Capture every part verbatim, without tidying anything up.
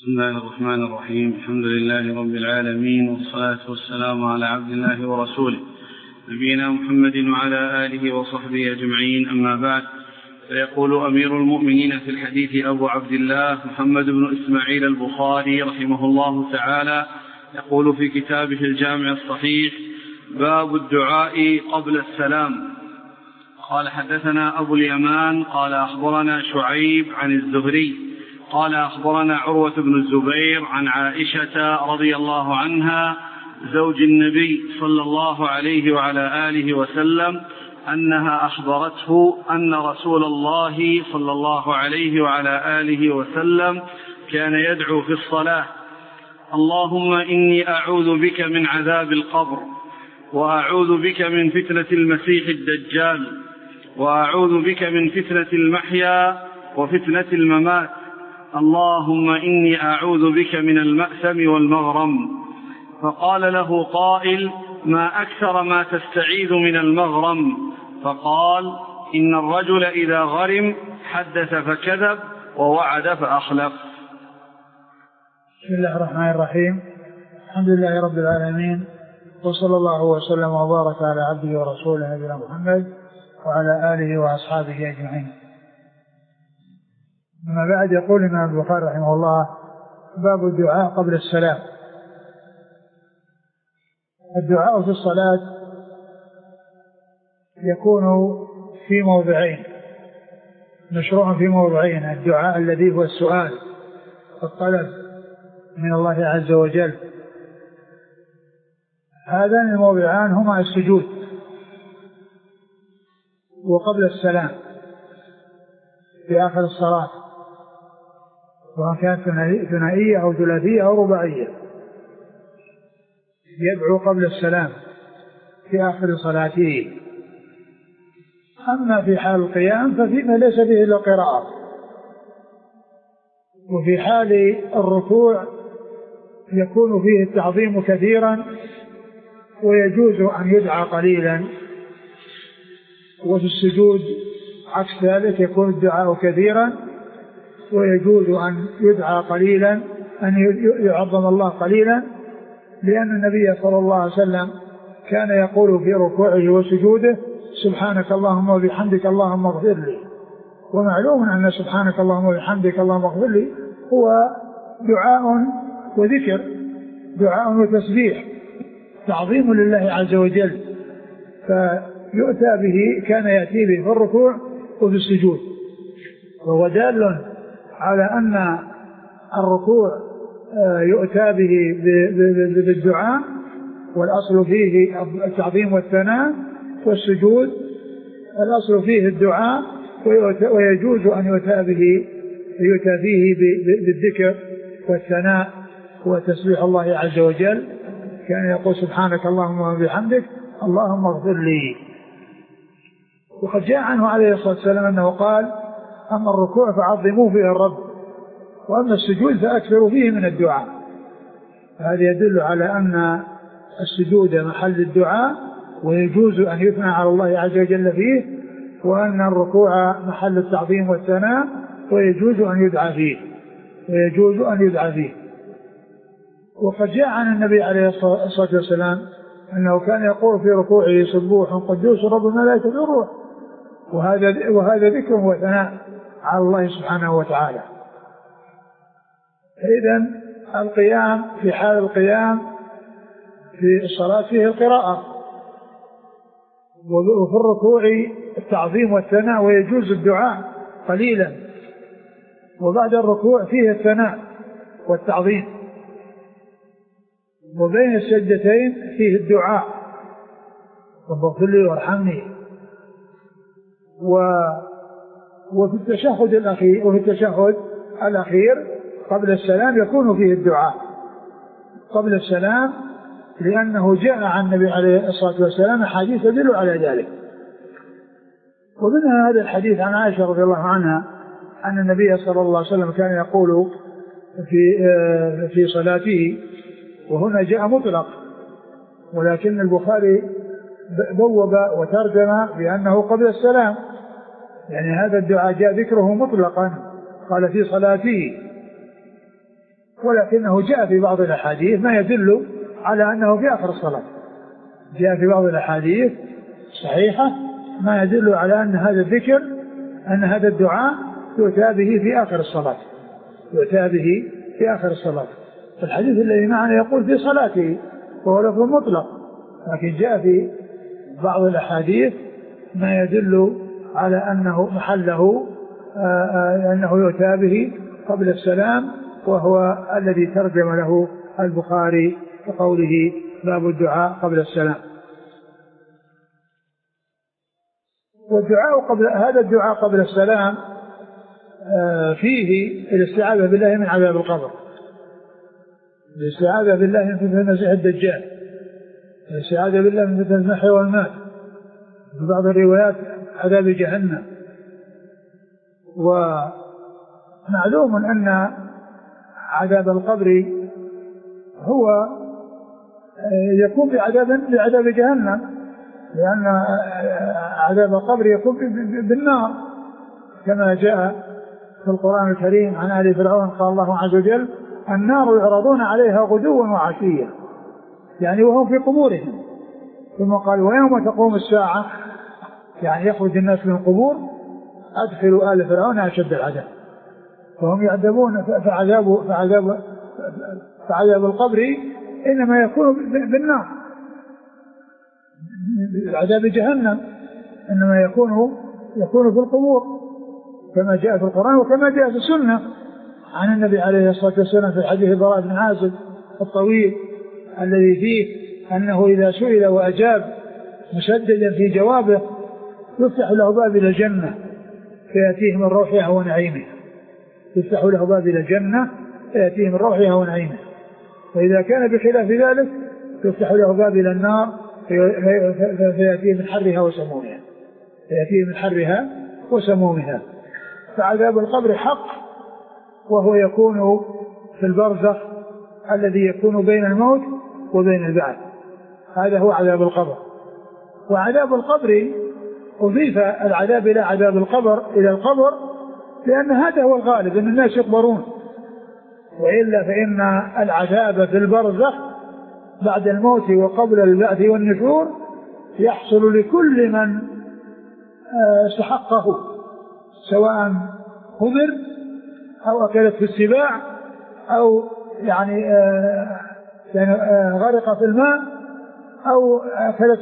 بسم الله الرحمن الرحيم. الحمد لله رب العالمين، والصلاة والسلام على عبد الله ورسوله نبينا محمد وعلى آله وصحبه أجمعين، أما بعد. فيقول أمير المؤمنين في الحديث أبو عبد الله محمد بن إسماعيل البخاري رحمه الله تعالى، يقول في كتابه الجامع الصحيح: باب الدعاء قبل السلام. قال: حدثنا أبو اليمان قال أخبرنا شعيب عن الزهري قال أخبرنا عروة بن الزبير عن عائشة رضي الله عنها زوج النبي صلى الله عليه وعلى آله وسلم أنها أخبرته أن رسول الله صلى الله عليه وعلى آله وسلم كان يدعو في الصلاة: اللهم إني أعوذ بك من عذاب القبر، وأعوذ بك من فتنة المسيح الدجال، وأعوذ بك من فتنة المحيا وفتنة الممات، اللهم إني أعوذ بك من المأثم والمغرم. فقال له قائل: ما أكثر ما تستعيذ من المغرم؟ فقال: إن الرجل إذا غرم حدث فكذب ووعد فأخلف. بسم الله الرحمن الرحيم. الحمد لله رب العالمين، وصلى الله وسلم وبارك على عبده ورسوله نبينا محمد وعلى آله وأصحابه أجمعين. أما بعد، يقول الإمام البخاري رحمه الله: باب الدعاء قبل السلام. الدعاء في الصلاة يكون في موضعين، مشروع في موضعين: الدعاء الذي هو السؤال الطلب من الله عز وجل. هذان الموضعان هما السجود وقبل السلام في آخر الصلاة، سواء كانت ثنائية أو ثلاثية أو رباعية. يدعو قبل السلام في آخر صلاته. أما في حال القيام ففيما ليس فيه إلا قراءة، وفي حال الركوع يكون فيه التعظيم كثيرا ويجوز أن يدعى قليلا، وفي السجود عكس ذلك يكون الدعاء كثيرا ويجوز أن يدعى قليلا، أن يعظم الله قليلا، لأن النبي صلى الله عليه وسلم كان يقول في ركوعه وسجوده: سبحانك اللهم وبحمدك اللهم اغفر لي. ومعلوم أن سبحانك اللهم وبحمدك اللهم اغفر لي هو دعاء وذكر، دعاء وتسبيح، تعظيم لله عز وجل، فيؤتى به، كان يأتي به في الركوع وفي السجود. وهو دال على أن الركوع يؤتى به بالدعاء، والأصل فيه التعظيم والثناء، والسجود الأصل فيه الدعاء ويجوز أن يؤتى به يؤتى فيه بالذكر والثناء وتسبيح الله عز وجل. كان يقول: سبحانك اللهم وبحمدك اللهم اغفر لي. وقد جاء عنه عليه الصلاة والسلام أنه قال: أما الركوع فعظموا فيه الرب، وأما السجود فأكثروا فيه من الدعاء. هذا يدل على أن السجود محل الدعاء ويجوز أن يثنى على الله عز وجل فيه، وأن الركوع محل التعظيم والثناء ويجوز أن يدعى فيه ويجوز أن يدعى فيه. وقد جاء عن النبي عليه الصلاة والسلام أنه كان يقول في ركوعه: سبوح قدوس رب الملائكة والروح. وهذا وهذا ذكر وثناء على الله سبحانه وتعالى. إذن القيام، في حال القيام في الصلاة فيه القراءة، وفي الركوع التعظيم والثناء ويجوز الدعاء قليلا، وبعد الركوع فيه الثناء والتعظيم، وبين السجدتين فيه الدعاء: رب اغفر لي وارحمني. و... وفي التشهد الأخير وفي التشهد الأخير قبل السلام يكون فيه الدعاء قبل السلام، لأنه جاء عن النبي عليه الصلاة والسلام أحاديث تدل على ذلك. ومنها هذا الحديث عن عائشة رضي الله عنها أن النبي صلى الله عليه وسلم كان يقول في في صلاته، وهنا جاء مطلق، ولكن البخاري بوب وترجم بأنه قبل السلام، يعني هذا الدعاء جاء ذكره مطلقا، قال في صلاته. ولكنه جاء في بعض الأحاديث ما يدل على أنه في آخر الصلاة. جاء في بعض الأحاديث صحيحة ما يدل على أن هذا الذكر أن هذا الدعاء يؤتى به في آخر الصلاة، يؤتى به في آخر الصلاة. الحديث الذي معنا يقول في صلاته وهو لفظ مطلق، لكن جاء في بعض الأحاديث ما يدل على أنه محله أنه يؤتى به قبل السلام، وهو الذي ترجم له البخاري بقوله باب الدعاء قبل السلام. والدعاء قبل هذا الدعاء قبل السلام فيه الاستعاذة بالله من عذاب القبر، الاستعاذة بالله من فتنة المسيح الدجال، الاستعاذة بالله من فتنة المحيا والمات، في بعض الروايات عذاب جهنم. ومعلوم أن عذاب القبر هو يكون بعذاب بعذاب جهنم، لأن عذاب القبر يكون بالنار كما جاء في القرآن الكريم عن آل فرعون قال الله عز وجل النار يعرضون عليها غدوا وعشيا، يعني وهم في قبورهم. ثم قال ويوم تقوم الساعة يعني يخرج الناس من القبور أدخلوا آل فرعون أشد العذاب، فهم يعذبون. فعذاب, فعذاب, فعذاب القبر إنما يكون بالنار، عذاب جهنم إنما يكون يكون في القبور كما جاء في القرآن وكما جاء في السنة عن النبي عليه الصلاة والسلام في حديث البراء بن عازب الطويل الذي فيه أنه إذا سئل وأجاب مسددا في جوابه يفتح له باب إلى الجنة فيأتيه من روحها ونعيمها، يفتح له باب إلى الجنة فيأتيه من روحها ونعيمها، وإذا كان بخلاف ذلك يفتح له باب إلى النار فيأتيه من حرها وسمومها، فيأتيه من حرها وسمومها. فعذاب القبر حق، وهو يكون في البرزخ الذي يكون بين الموت وبين البعث، هذا هو عذاب القبر. وعذاب القبر أضيف العذاب إلى عذاب القبر إلى القبر لأن هذا هو الغالب أن الناس يقبرون، وإلا فإن العذاب في البرزخ بعد الموت وقبل البعث والنشور يحصل لكل من استحقه، سواء قبر أو أكلت في السباع أو يعني, يعني غرق في الماء أو أكلت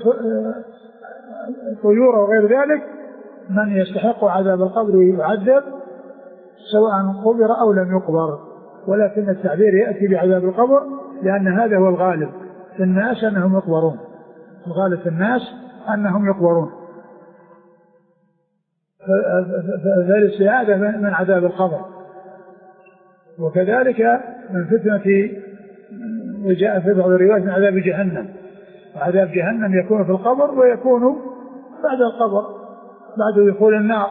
طيور وغير ذلك. من يستحق عذاب القبر يعذب سواء قبر أو لم يقبر، ولكن التعبير يأتي بعذاب القبر لأن هذا هو الغالب في الناس أنهم يقبرون، الغالب في الناس أنهم يقبرون. فالاستعاذة من عذاب القبر. وكذلك من فتنة وجاء في بعض الروايات من عذاب جهنم، وعذاب جهنم يكون في القبر ويكون بعد القبر بعد دخول النار.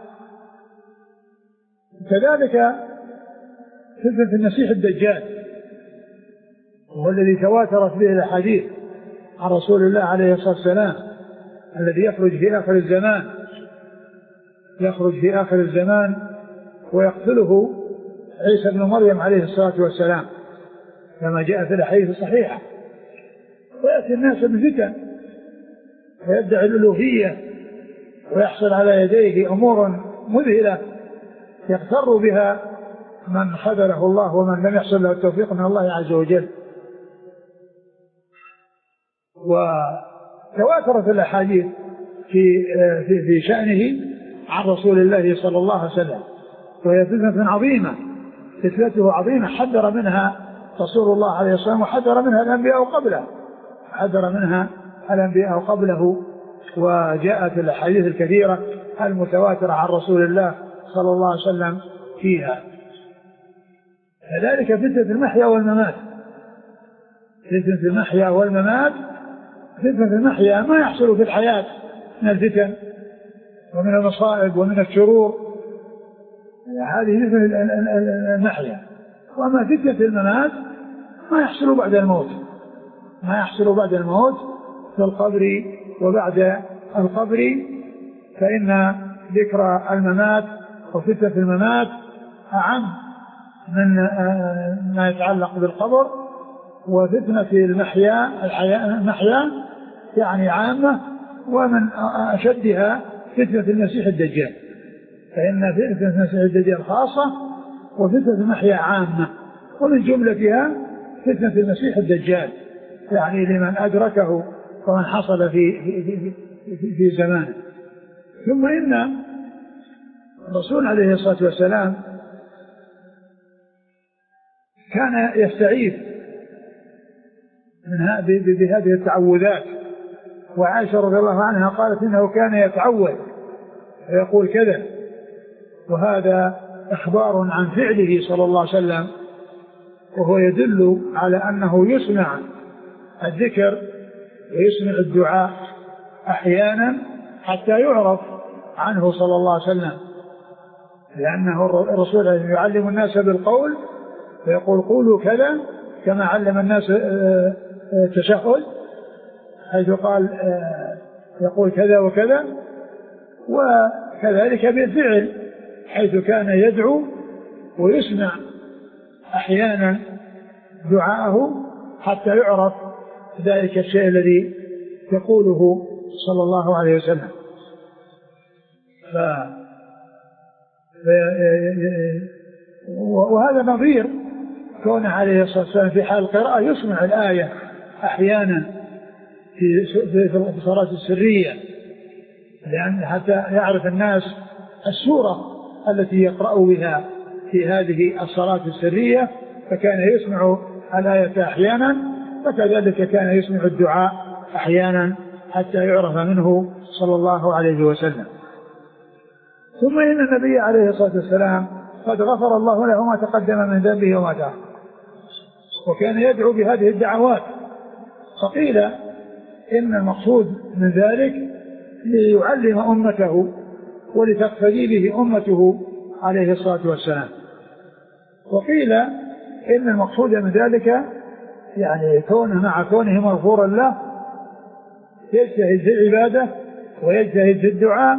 كذلك فتنة المسيح الدجال وهو الذي تواترت به الأحاديث عن رسول الله عليه الصلاة والسلام الذي يخرج في آخر الزمان يخرج في آخر الزمان ويقتله عيسى بن مريم عليه الصلاة والسلام كما جاء في الحديث الصحيحة. ويأتي الناس بفتن ويدعي الألوهية ويحصل على يديه أمور مذهلة يغتر بها من خذله الله ومن لم يحصل له التوفيق من الله عز وجل. وتواترت الأحاديث في في في شأنه عن رسول الله صلى الله عليه وسلم، وهي فتنة عظيمة، فتنته عظيمة حذر منها رسول الله عليه الصلاة والسلام وحذر منها الأنبياء قبله حذر منها الأنبياء قبله وجاءت الأحاديث الكثيرة المتواترة عن رسول الله صلى الله عليه وسلم فيها. كذلك فتنة المحيا والممات، فتنة المحيا والممات فتنة المحيا ما يحصل في الحياة من الفتن ومن المصائب ومن الشرور، هذه فتنة المحيا. وأما فتنة الممات ما يحصل بعد الموت ما يحصل بعد الموت في القبر وبعد القبر، فإن ذكر الممات وفتنة الممات أعم من ما يتعلق بالقبر، وفتنة المحيا المحيا يعني عامة، ومن أشدها فتنة المسيح الدجال، فإن فتنة المسيح الدجال خاصة وفتنة المحيا عامة، ومن جملتها فتنة المسيح الدجال يعني لمن أدركه ومن حصل في في في, في زمانه. ثم إن الرسول عليه الصلاة والسلام كان يستعيذ من بهذه التعوذات، وعائشة رضي الله عنها قالت إنه كان يتعوذ ويقول كذا، وهذا إخبار عن فعله صلى الله عليه وسلم، وهو يدل على أنه يسمع الذكر ويسمع الدعاء أحيانا حتى يعرف عنه صلى الله عليه وسلم، لأنه الرسول يعلم الناس بالقول فيقول قولوا كذا، كما علم الناس التشهد حيث قال يقول كذا وكذا، وكذلك بالفعل حيث كان يدعو ويسمع أحيانا دعاءه حتى يعرف ذلك الشيء الذي يقوله صلى الله عليه وسلم. ف... ف... وهذا نظير كون عليه الصلاة والسلام في حال القراءة يسمع الآية أحيانا في في الصلاة السرية، لأن حتى يعرف الناس السورة التي يقرأ بها في هذه الصلاة السرية، فكان يسمع الآية أحيانا، فكذلك كان يسمع الدعاء أحيانا حتى يعرف منه صلى الله عليه وسلم. ثم إن النبي عليه الصلاة والسلام قد غفر الله له ما تقدم من ذنبه وما تأخر، وكان يدعو بهذه الدعوات، فقيل إن المقصود من ذلك ليعلم أمته ولتقتدي به أمته عليه الصلاة والسلام، وقيل إن المقصود من ذلك يعني كونه مع كونه مغفورا له يجتهد في العبادة ويجتهد في الدعاء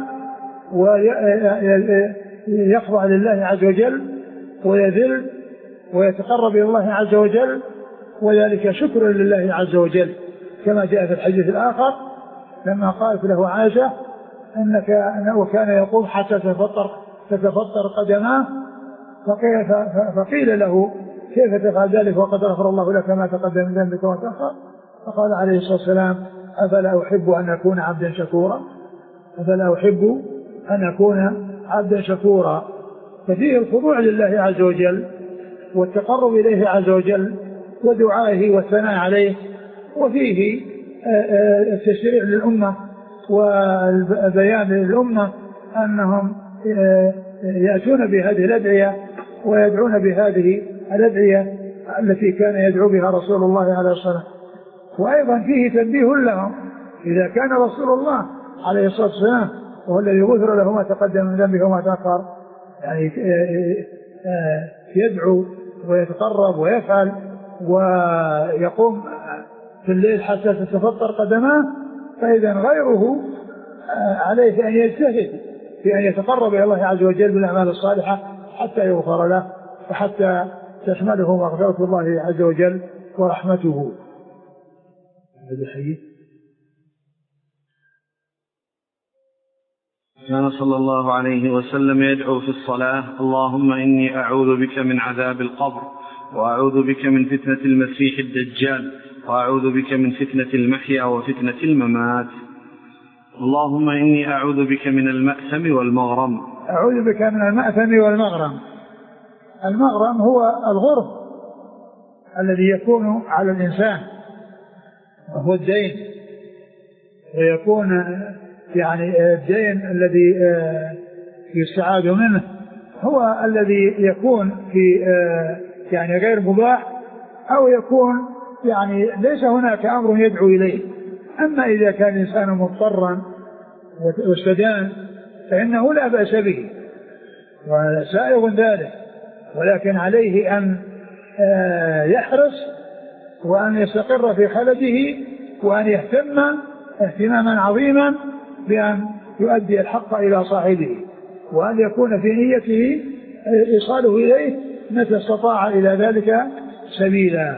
ويخضع لله عز وجل ويذل ويتقرب إلى الله عز وجل، وذلك شكر لله عز وجل، كما جاء في الحديث الآخر لما قالت له عائشة أنك أنه كان يقوم حتى تتفطر تتفطر قدماه، فقيل له كيف تفعل ذلك وقد غفر الله لك ما تقدم من ذنبك وما تأخر؟ فقال عليه الصلاة والسلام أفلا أحب أن أكون عبدا شكورا أفلا أحب أن أكون عبدا شكورا. ففيه الخضوع لله عز وجل والتقرب إليه عز وجل ودعائه والثناء عليه، وفيه التشريع للأمة والبيان للأمة أنهم يأتون بهذه الأدعية ويدعون بهذه الأدعية التي كان يدعو بها رسول الله عليه الصلاة والسلام. وأيضا فيه تنبيه لهم إذا كان رسول الله عليه الصلاة والسلام وهو الذي غفر له ما تقدم من ذنبه وما تأخر يعني يدعو ويتقرب ويفعل ويقوم في الليل حتى تتفطر قدماه، فإذا غيره عليه أن يجتهد في أن يتقرب إلى الله عز وجل بالأعمال الصالحة حتى يغفر له وحتى تشمله مغفرة الله عز وجل ورحمته. كان صلى الله عليه وسلم يدعو في الصلاة اللهم إني أعوذ بك من عذاب القبر، وأعوذ بك من فتنة المسيح الدجال، وأعوذ بك من فتنة المحيا وفتنة الممات. اللهم إني أعوذ بك من المأثم والمغرم. أعوذ بك من المأثم والمغرم. المغرم هو الغرم الذي يكون على الإنسان وهو الدين، ويكون يعني الدين الذي يستعاذ منه هو الذي يكون في يعني غير مباح أو يكون يعني ليس هناك أمر يدعو إليه. أما إذا كان الإنسان مضطرا واستدان فإنه لا بأس به وسائغ ذلك، ولكن عليه أن يحرص وأن يستقر في خلده وأن يهتم اهتماما عظيما بأن يؤدي الحق إلى صاحبه، وأن يكون في نيته إيصاله إليه متى استطاع إلى ذلك سبيلا.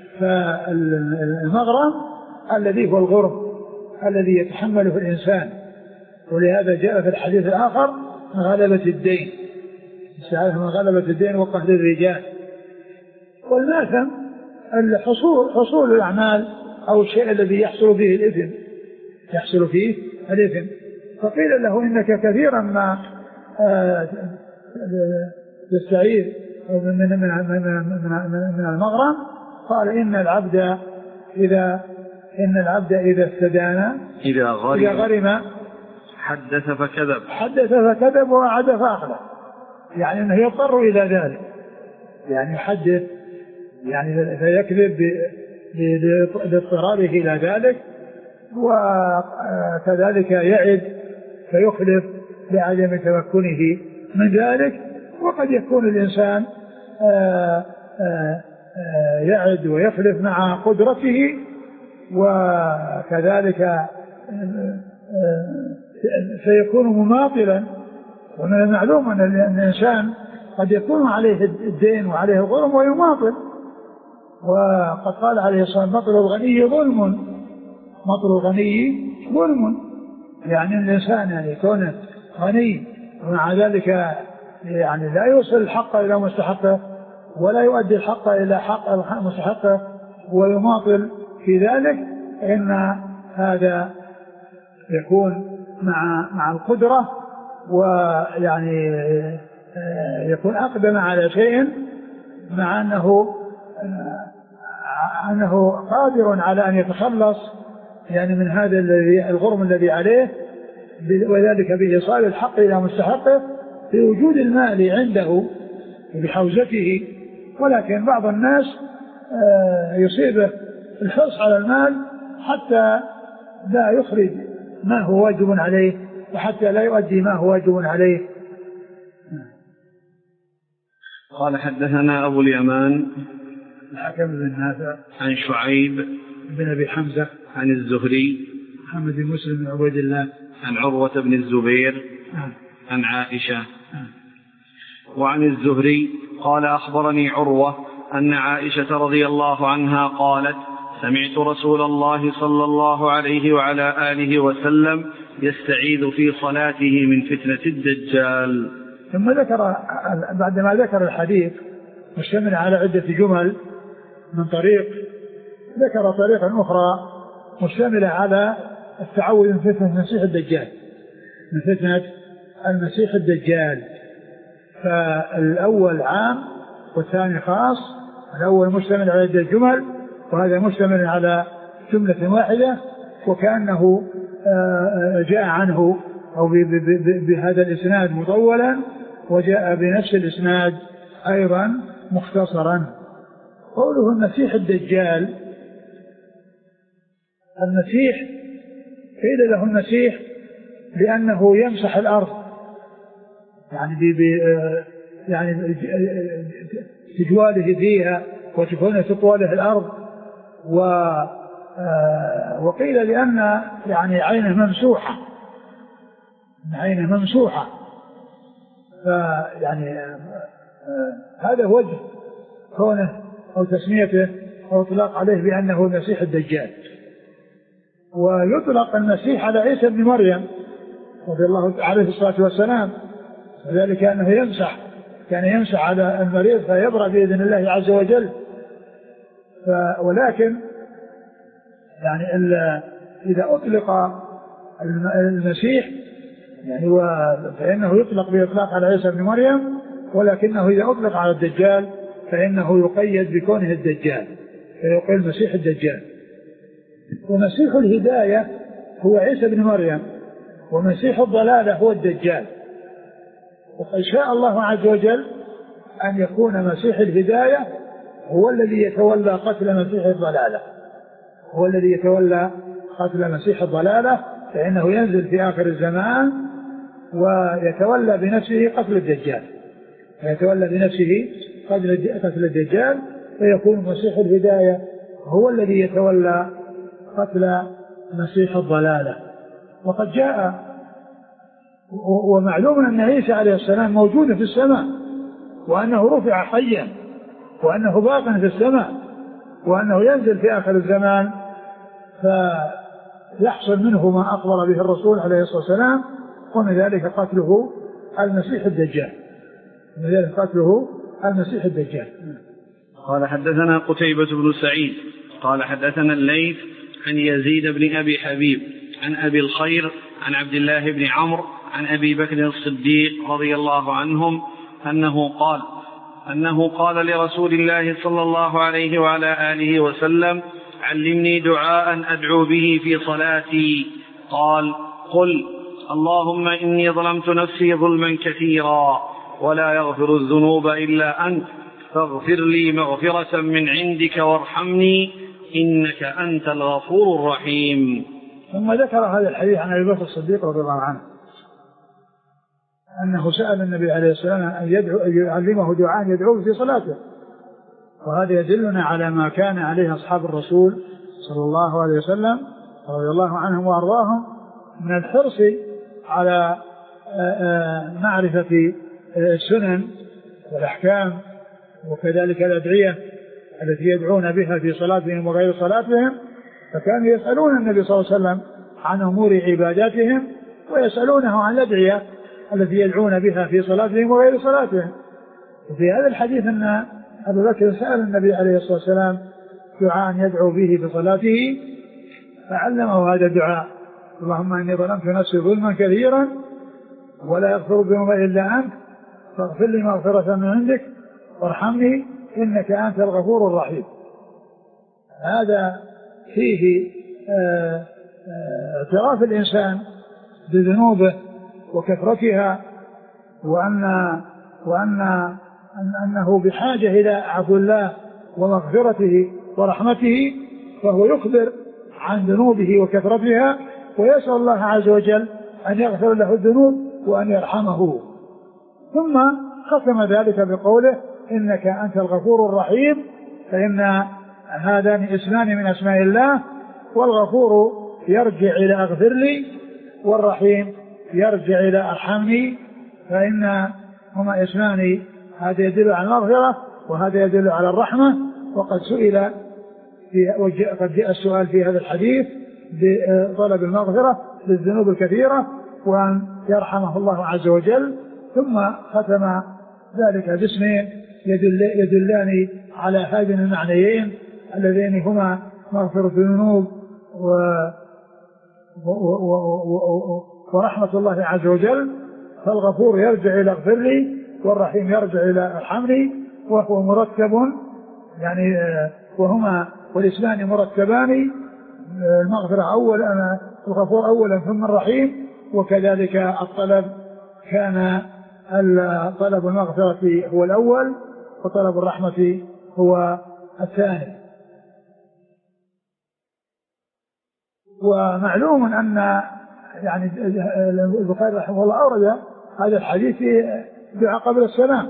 فالمغرم الذي هو الغرم الذي يتحمله الإنسان، ولهذا جاء في الحديث الآخر غلبة الدين، استعاذ من غلبة الدين وقهر الرجال. والماثم الحصول حصول الأعمال أو الشيء الذي يحصل فيه الإثم يحصل فيه الإثم. فقيل له إنك كثيرا ما تستعيذ من من من من المغرم. قال إن العبد إذا إن العبد إذا استدان إذا غرم, إذا غرم حدث فكذب حدث فكذب وعد فأخلف، يعني أنه يضطر إلى ذلك، يعني يحدث يعني فيكذب باضطراره إلى ذلك، وكذلك يعد فيخلف لعدم تمكنه من ذلك. وقد يكون الإنسان آآ آآ يعد ويخلف مع قدرته، وكذلك سيكون مماطلا. ومن المعلوم أن الإنسان قد يكون عليه الدين وعليه الغرم ويماطل، وقد قال عليه الصلاة والسلام مطل الغني ظلم، مطل الغني ظلم، يعني الإنسان يعني يكون غني ومع ذلك يعني لا يوصل الحق إلى مستحقه ولا يؤدي الحق إلى حق مستحقه ويماطل في ذلك، إن هذا يكون مع مع القدرة، ويعني يكون أقدم على شيء مع أنه أنه قادر على أن يتخلص يعني من هذا الغرم الذي عليه، وذلك بإيصال الحق إلى مستحقه بوجود المال عنده بحوزته. ولكن بعض الناس يصيبه الحرص على المال حتى لا يخرج ما هو واجب عليه، وحتى لا يؤدي ما هو واجب عليه. قال حدثنا أبو اليمان الحكم بن نافع عن شعيب بن أبي حمزة عن الزهري محمد بن مسلم بن عبيد الله عن عروة بن الزبير عن عائشة. وعن الزهري قال أخبرني عروة أن عائشة رضي الله عنها قالت سمعت رسول الله صلى الله عليه وعلى آله وسلم يستعيذ في صلاته من فتنة الدجال. ثم ذكر بعدما ذكر الحديث مشتمل على عدة جمل من طريق، ذكر طريقا أخرى مشتملة على التعوذ من فتنة المسيح الدجال من فتنة المسيح الدجال. فالأول عام والثاني خاص، الأول مشتمل على عدة جمل وهذا مشتمل على جملة واحدة، وكأنه جاء عنه أو بهذا الإسناد مطولا وجاء بنفس الإسناد أيضا مختصرا. قوله المسيح الدجال، المسيح قيل له المسيح لأنه يمسح الأرض، يعني ب يعني تجواله فيها وتكون تطواله الأرض، و وقيل لأن يعني عينه ممسوحة، عينه ممسوحة، فيعني هذا وجه كونه أو تسميته أو إطلاق عليه بأنه المسيح الدجال. ويطلق المسيح على عيسى بن مريم رضي الله عليه الصلاة والسلام، وذلك أنه يمسح كان يمسح على المريض فيبرأ بإذن الله عز وجل. ولكن يعني إذا أطلق المسيح يعني فإنه يطلق بإطلاق على عيسى بن مريم، ولكنه إذا أطلق على الدجال فإنه يقيد بكونه الدجال، فيقول المسيح الدجال. ومسيح الهداية هو عيسى بن مريم، ومسيح الضلالة هو الدجال. وقد شاء الله عز وجل أن يكون مسيح الهداية هو الذي يتولى قتل مسيح الضلالة، هو الذي يتولى قتل مسيح الضلالة، فإنه ينزل في آخر الزمان ويتولى بنفسه قتل الدجال، ويتولى بنفسه قتل الدجال، فيكون مسيح الهداية هو الذي يتولى قتل مسيح الضلالة. وقد جاء ومعلوم أن عيسى عليه السلام موجود في السماء، وأنه رفع حيا وأنه باق في السماء وأنه ينزل في آخر الزمان، فيحصل منه ما أخبر به الرسول عليه الصلاة والسلام، ومن ذلك قتله المسيح الدجال من ذلك قتله المسيح الدجال. قال حدثنا قتيبة بن سعيد قال حدثنا الليث عن يزيد بن أبي حبيب عن أبي الخير عن عبد الله بن عمرو عن أبي بكر الصديق رضي الله عنهم أنه قال أنه قال لرسول الله صلى الله عليه وعلى آله وسلم: علمني دعاء أدعو به في صلاتي. قال: قل: اللهم إني ظلمت نفسي ظلما كثيرا ولا يغفر الذنوب إلا أنت فاغفر لي مغفرة من عندك وارحمني إنك أنت الغفور الرحيم. ثم ذكر هذا الحديث عن أبي بكر الصديق رضي الله عنه أنه سأل النبي عليه السلام أن يدعو يعلمه دعاء يدعوه في صلاته، وهذا يدلنا على ما كان عليه أصحاب الرسول صلى الله عليه وسلم رضي الله عنهم وأرضاهم من الحرص على معرفة السنن والأحكام وكذلك الأدعية التي يدعون بها في صلاتهم وغير صلاتهم، فكانوا يسألون النبي صلى الله عليه وسلم عن أمور عباداتهم ويسألونه عن الأدعية التي يدعون بها في صلاتهم وغير صلاتهم. وفي هذا الحديث أن أبو بكر سأل النبي عليه الصلاة والسلام دعاء يدعو به في صلاته فعلمه هذا الدعاء: اللهم إني ظلمت نفسي ظلما كثيرا ولا يغفر الذنوب إلا أنت فاغفر لي مغفرة من عندك وارحمني إنك أنت الغفور الرحيم. هذا فيه اعتراف الإنسان بذنوبه وكثرتها، وأن وأن أنه بحاجة إلى عفو الله ومغفرته ورحمته، فهو يخبر عن ذنوبه وكثرتها ويسأل الله عز وجل أن يغفر له الذنوب وأن يرحمه. ثم ختم ذلك بقوله: إنك أنت الغفور الرحيم، فإن هذان اسمان من أسماء الله، والغفور يرجع إلى أغفر لي والرحيم يرجع إلى أرحمني، فإن هما اسمان، هذا يدل على المغفرة وهذا يدل على الرحمة. وقد سئل في قد جاء السؤال في هذا الحديث بطلب المغفرة للذنوب الكثيرة وأن يرحمه الله عز وجل، ثم ختم ذلك باسمين يدل يدلان على هذين المعنيين اللذين هما مغفرة الذنوب و ورحمة الله عز وجل. فالغفور يرجع إلى اغفر لي والرحيم يرجع إلى ارحمني، وهو مرتب يعني وهما والاسمان مرتبان، المغفرة أولا الغفور أولا ثم الرحيم، وكذلك الطلب كان طلب المغفرة هو الأول وطلب الرحمة هو الثاني. ومعلوم أن يعني البخاري رحمه الله أورد هذا الحديث في دعاء قبل السلام،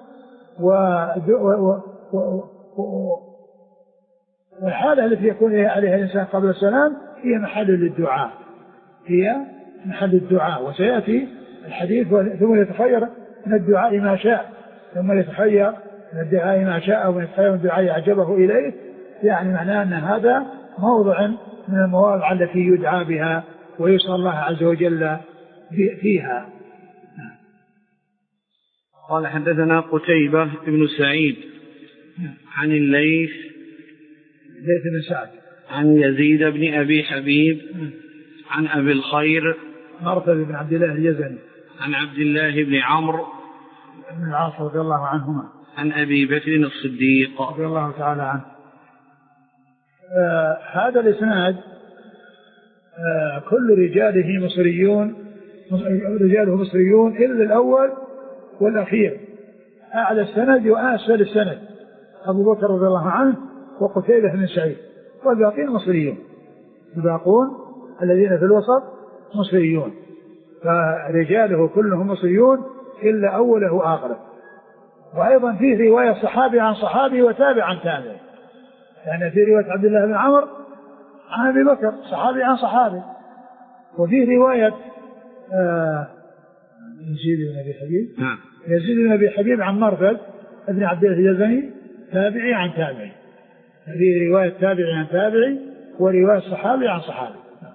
والحالة التي يكون عليها الإنسان قبل السلام هي محل للدعاء هي محل الدعاء وسيأتي الحديث: ثم يتخير من الدعاء ما شاء ثم يتخير من الدعاء ما شاء ومن يتخير من الدعاء أعجبه إليه، يعني معناه أن هذا موضع من المواضع التي يدعى بها ويسأل الله عز وجل فيها. قال حدثنا قتيبة بن سعيد عن الليث ليث بن سعد عن يزيد بن أبي حبيب عن أبي الخير مرثد بن عبد الله اليزني عن عبد الله بن عمرو بن العاص رضي الله عنهما عن أبي بكر الصديق رضي الله تعالى عنه. آه هذا الإسناد آه كل رجاله مصريون رجاله مصريون إلا الأول والأخير، أعلى السند وأسفل السند أبو بكر رضي الله عنه وقتيبة بن سعيد، والباقين مصريون، الباقون الذين في الوسط مصريون، فرجاله كلهم مصريون إلا أوله وآخره. وأيضا فيه رواية صحابي عن صحابي وتابع عن تابع، يعني في رواية عبد الله بن عمرو عن أبي بكر صحابي عن صحابي، وفيه رواية آه يزيد بن أبي حبيب نعم. يزيد بن أبي حبيب عن مرثد ابن عبد الله اليزني تابعي عن تابعي، هذه رواية تابعي عن تابعي ورواية صحابي عن صحابي.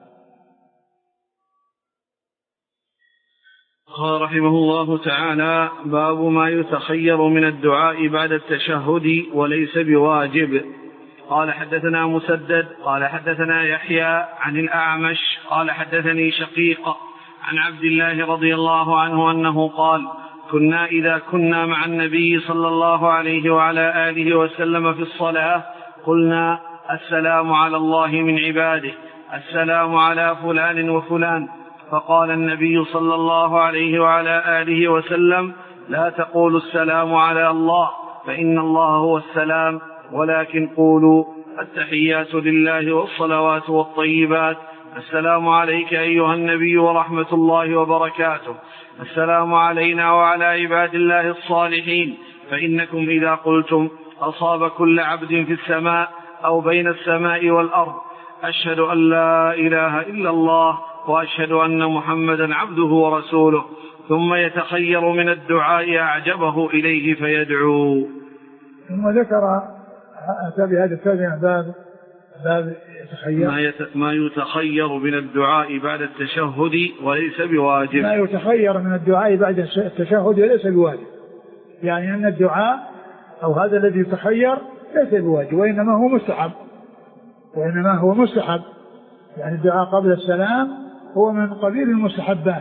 قال رحمه الله تعالى: باب ما يتخير من الدعاء بعد التشهد وليس بواجب. قال حدثنا مسدد قال حدثنا يحيى عن الأعمش قال حدثني شقيق عن عبد الله رضي الله عنه أنه قال: كنا إذا كنا مع النبي صلى الله عليه وعلى آله وسلم في الصلاة قلنا: السلام على الله من عباده، السلام على فلان وفلان. فقال النبي صلى الله عليه وعلى آله وسلم: لا تقولوا السلام على الله فإن الله هو السلام، ولكن قولوا: التحيات لله والصلوات والطيبات، السلام عليك أيها النبي ورحمة الله وبركاته، السلام علينا وعلى عباد الله الصالحين. فإنكم إذا قلتم أصاب كل عبد في السماء أو بين السماء والأرض: أشهد أن لا إله إلا الله وأشهد أن محمدا عبده ورسوله، ثم يتخير من الدعاء أعجبه إليه فيدعو. ثم ذكر أتى بهذا التابع باب باب يتخير ما, يت... ما يتخير من الدعاء بعد التشهد وليس بواجب. ما يتخير من الدعاء بعد التشهد وليس بواجب، يعني أن الدعاء أو هذا الذي يتخير ليس بواجب، وإنما هو مستحب، وإنما هو مستحب، يعني الدعاء قبل السلام هو من قبيل المستحبات.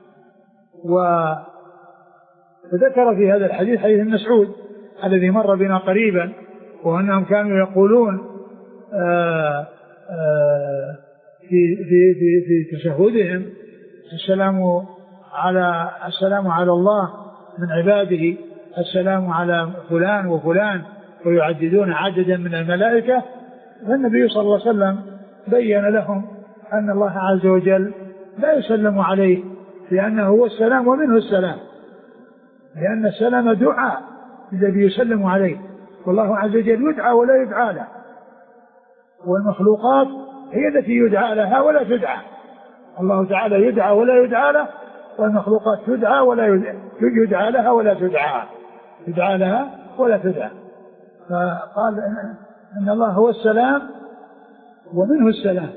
وذكر في هذا الحديث حديث مسعود الذي مر بنا قريبا، وأنهم كانوا يقولون آآ آآ في, في, في, في تشهدهم: السلام على السلام على الله من عباده، السلام على فلان وفلان، ويعددون عددا من الملائكة. فالنبي صلى الله عليه وسلم بين لهم أن الله عز وجل لا يسلم عليه، لأنه هو السلام ومنه السلام، لأن السلام دعاء الذي يسلم عليه، والله عز وجل يدعى ولا يدعى له، والمخلوقات هي التي يدعى لها ولا تدعى. الله تعالى يدعى ولا يدعى له، والمخلوقات تدعى ولا يدعى لها ولا تدعى يدعى لها ولا تدعى. فقال إن الله هو السلام ومنه السلام،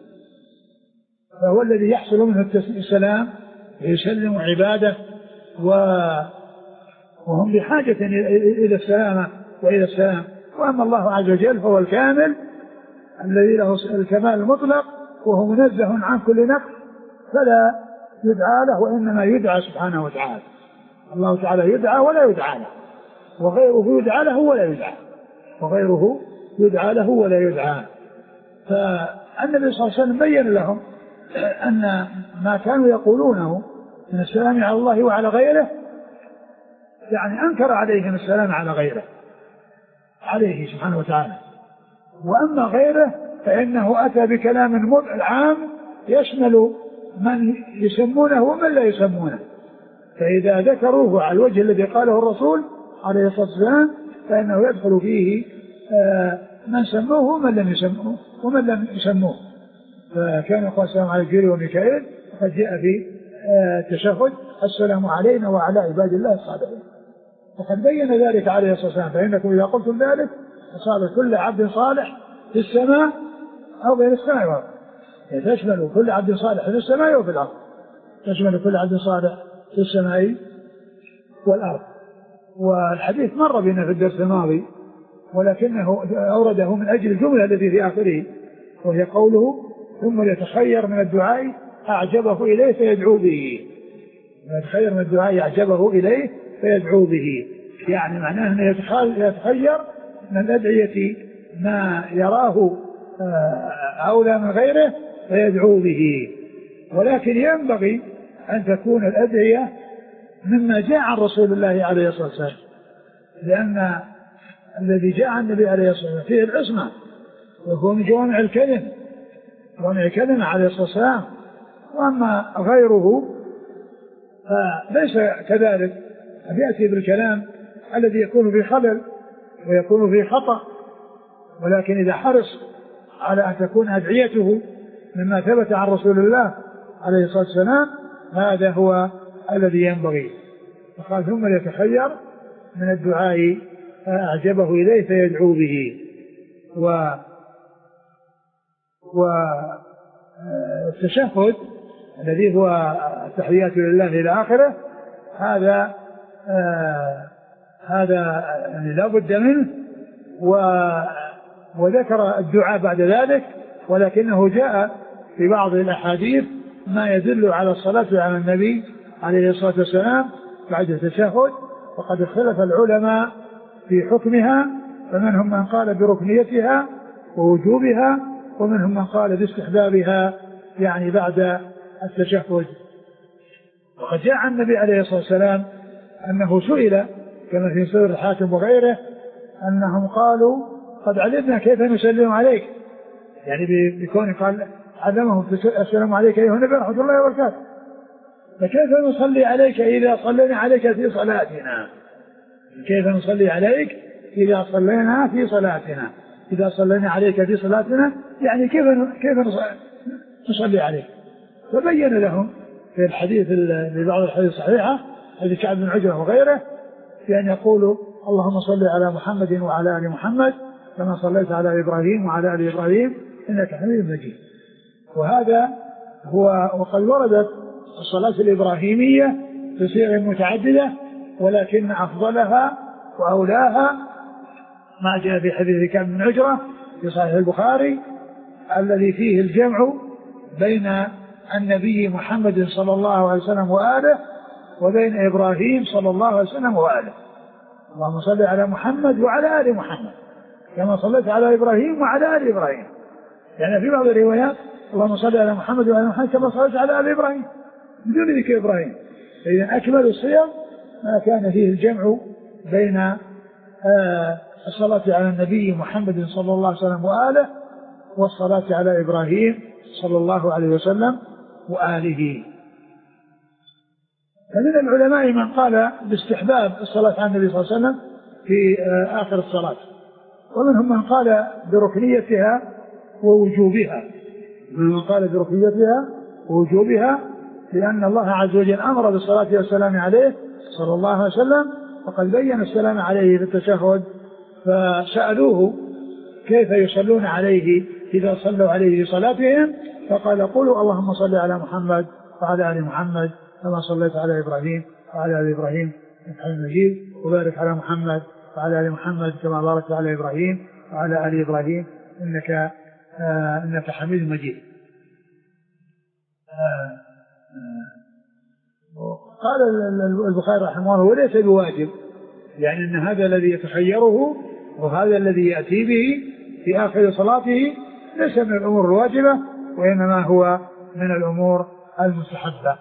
فهو الذي يحصل منه السلام ويسلم عباده، وهم بحاجة إلى السلامة وإلى السلام. وأما الله عز وجل فهو الكامل الذي له الكمال المطلق، وهو منزه عن كل نقص، فلا يدعى له وإنما يدعى سبحانه وتعالى. الله تعالى يدعى ولا يدعى له، وغيره يدعى له ولا يدعى وغيره يدعى له ولا يدعى. فالنبي صلى الله عليه وسلم بين لهم أن ما كانوا يقولونه من السلام على الله وعلى غيره، يعني أنكر عليهم السلام على غيره عليه سبحانه وتعالى. وأما غيره فإنه أتى بكلام عام يشمل من يسمونه ومن لا يسمونه، فإذا ذكروه على الوجه الذي قاله الرسول عليه الصلاة والسلام فإنه يدخل فيه من سموه ومن لم يسموه ومن لم يسموه. فكان يقول السلام على جبريل وميكائيل، وقد جاء في التشهد: السلام علينا وعلى عباد الله الصالحين. وقد بين ذلك عليه الصلاة والسلام: فإنكم إذا قلتم ذلك أصاب كل عبد صالح في السماء أو بين السماء والأرض، تشمل كل عبد صالح في السماء وفي الأرض، تشمل كل عبد صالح في السماء والأرض. والحديث مر بنا في الدرس الماضي، ولكنه أورده من أجل الجملة التي في آخره، وهي قوله: ثم يتخير من الدعاء أعجبه إليه فيدعو به. يتخير من الدعاء أعجبه إليه فيدعو به، يعني معناه أنه يتخير من الأدعية ما يراه أولى من غيره فيدعو به. ولكن ينبغي أن تكون الأدعية مما جاء عن رسول الله عليه الصلاة والسلام، لأن الذي جاء عن النبي عليه الصلاة والسلام فيه العصمة، وهو من جوامع الكلم جوامع الكلم عليه الصلاة والسلام. وأما غيره فليس كذلك، أن يأتي بالكلام الذي يكون فيه خلل ويكون فيه خطأ، ولكن إذا حرص على أن تكون أدعيته مما ثبت عن رسول الله عليه الصلاة والسلام هذا هو الذي ينبغي. فقال ثم يتخير من الدعاء أعجبه إليه فيدعو به. و والتشهد الذي هو التحيات لله إلى آخره هذا آه هذا يعني لا بد منه، وذكر الدعاء بعد ذلك، ولكنه جاء في بعض الأحاديث ما يدل على الصلاة على النبي عليه الصلاة والسلام بعد التشهد. وقد اختلف العلماء في حكمها، فمنهم من قال بركنيتها ووجوبها، ومنهم من قال باستحبابها يعني بعد التشهد. وقد جاء عن النبي عليه الصلاة والسلام أنه سئل كما في سور الحاكم وغيره أنهم قالوا قد علمنا كيف نسلم عليك، يعني بكون قال علمهم السلام عليك أيها النبي ورحمة الله وبركاته، فكيف نصلي عليك إذا صلينا عليك في صلاتنا؟ كيف نصلي عليك إذا صلينا في صلاتنا؟ إذا صلينا عليك في صلاتنا يعني كيف كيف نصلي عليك؟ فبين لهم في الحديث في بعض الحديث الصحيحة حديث كعب بن عجرة وغيره في أن يقولوا اللهم صل على محمد وعلى آل محمد كما صليت على إبراهيم وعلى آل إبراهيم إنك حميد مجيد. وهذا هو. وقد وردت الصلاة الإبراهيمية بصيغ متعددة، ولكن أفضلها وأولاها ما جاء في حديث كعب بن عجرة في صحيح البخاري الذي فيه الجمع بين النبي محمد صلى الله عليه وسلم وآله وبين إبراهيم صلى الله عليه وسلم وآله. اللهم صل على محمد وعلى آل محمد كما صليت على إبراهيم وعلى آل إبراهيم، يعني في بعض الروايات اللهم صل على محمد وعلى محمد كما صليت على آل إبراهيم بدون ذكر إبراهيم. فإذا أكمل الصيغ ما كان فيه الجمع بين آه الصلاة على النبي محمد صلى الله عليه وسلم وآله والصلاة على إبراهيم صلى الله عليه وسلم وآله. فمن العلماء من قال باستحباب الصلاة على النبي صلى الله عليه وسلم في آه آخر الصلاة، ومنهم من قال بركنيتها ووجوبها من قال بركنيتها ووجوبها لأن الله عز وجل أمر بالصلاة والسلام عليه صلى الله عليه وسلم، وقد بين السلام عليه في التشهد، فسألوه كيف يصلون عليه إذا صلوا عليه في صلاتهم، فقال قولوا اللهم صل على محمد وعلى آل محمد كما صليت على إبراهيم وعلى آل إبراهيم إنك حميد مجيد، وبارك على محمد وعلى آل محمد كما باركت على إبراهيم وعلى آل إبراهيم إنك آه إنك حميد مجيد. آه آه قال البخاري رحمه الله وليس بواجب، يعني أن هذا الذي يتخيره وهذا الذي يأتي به في آخر صلاته ليس من الأمور الواجبة، وإنما هو من الأمور المستحبة.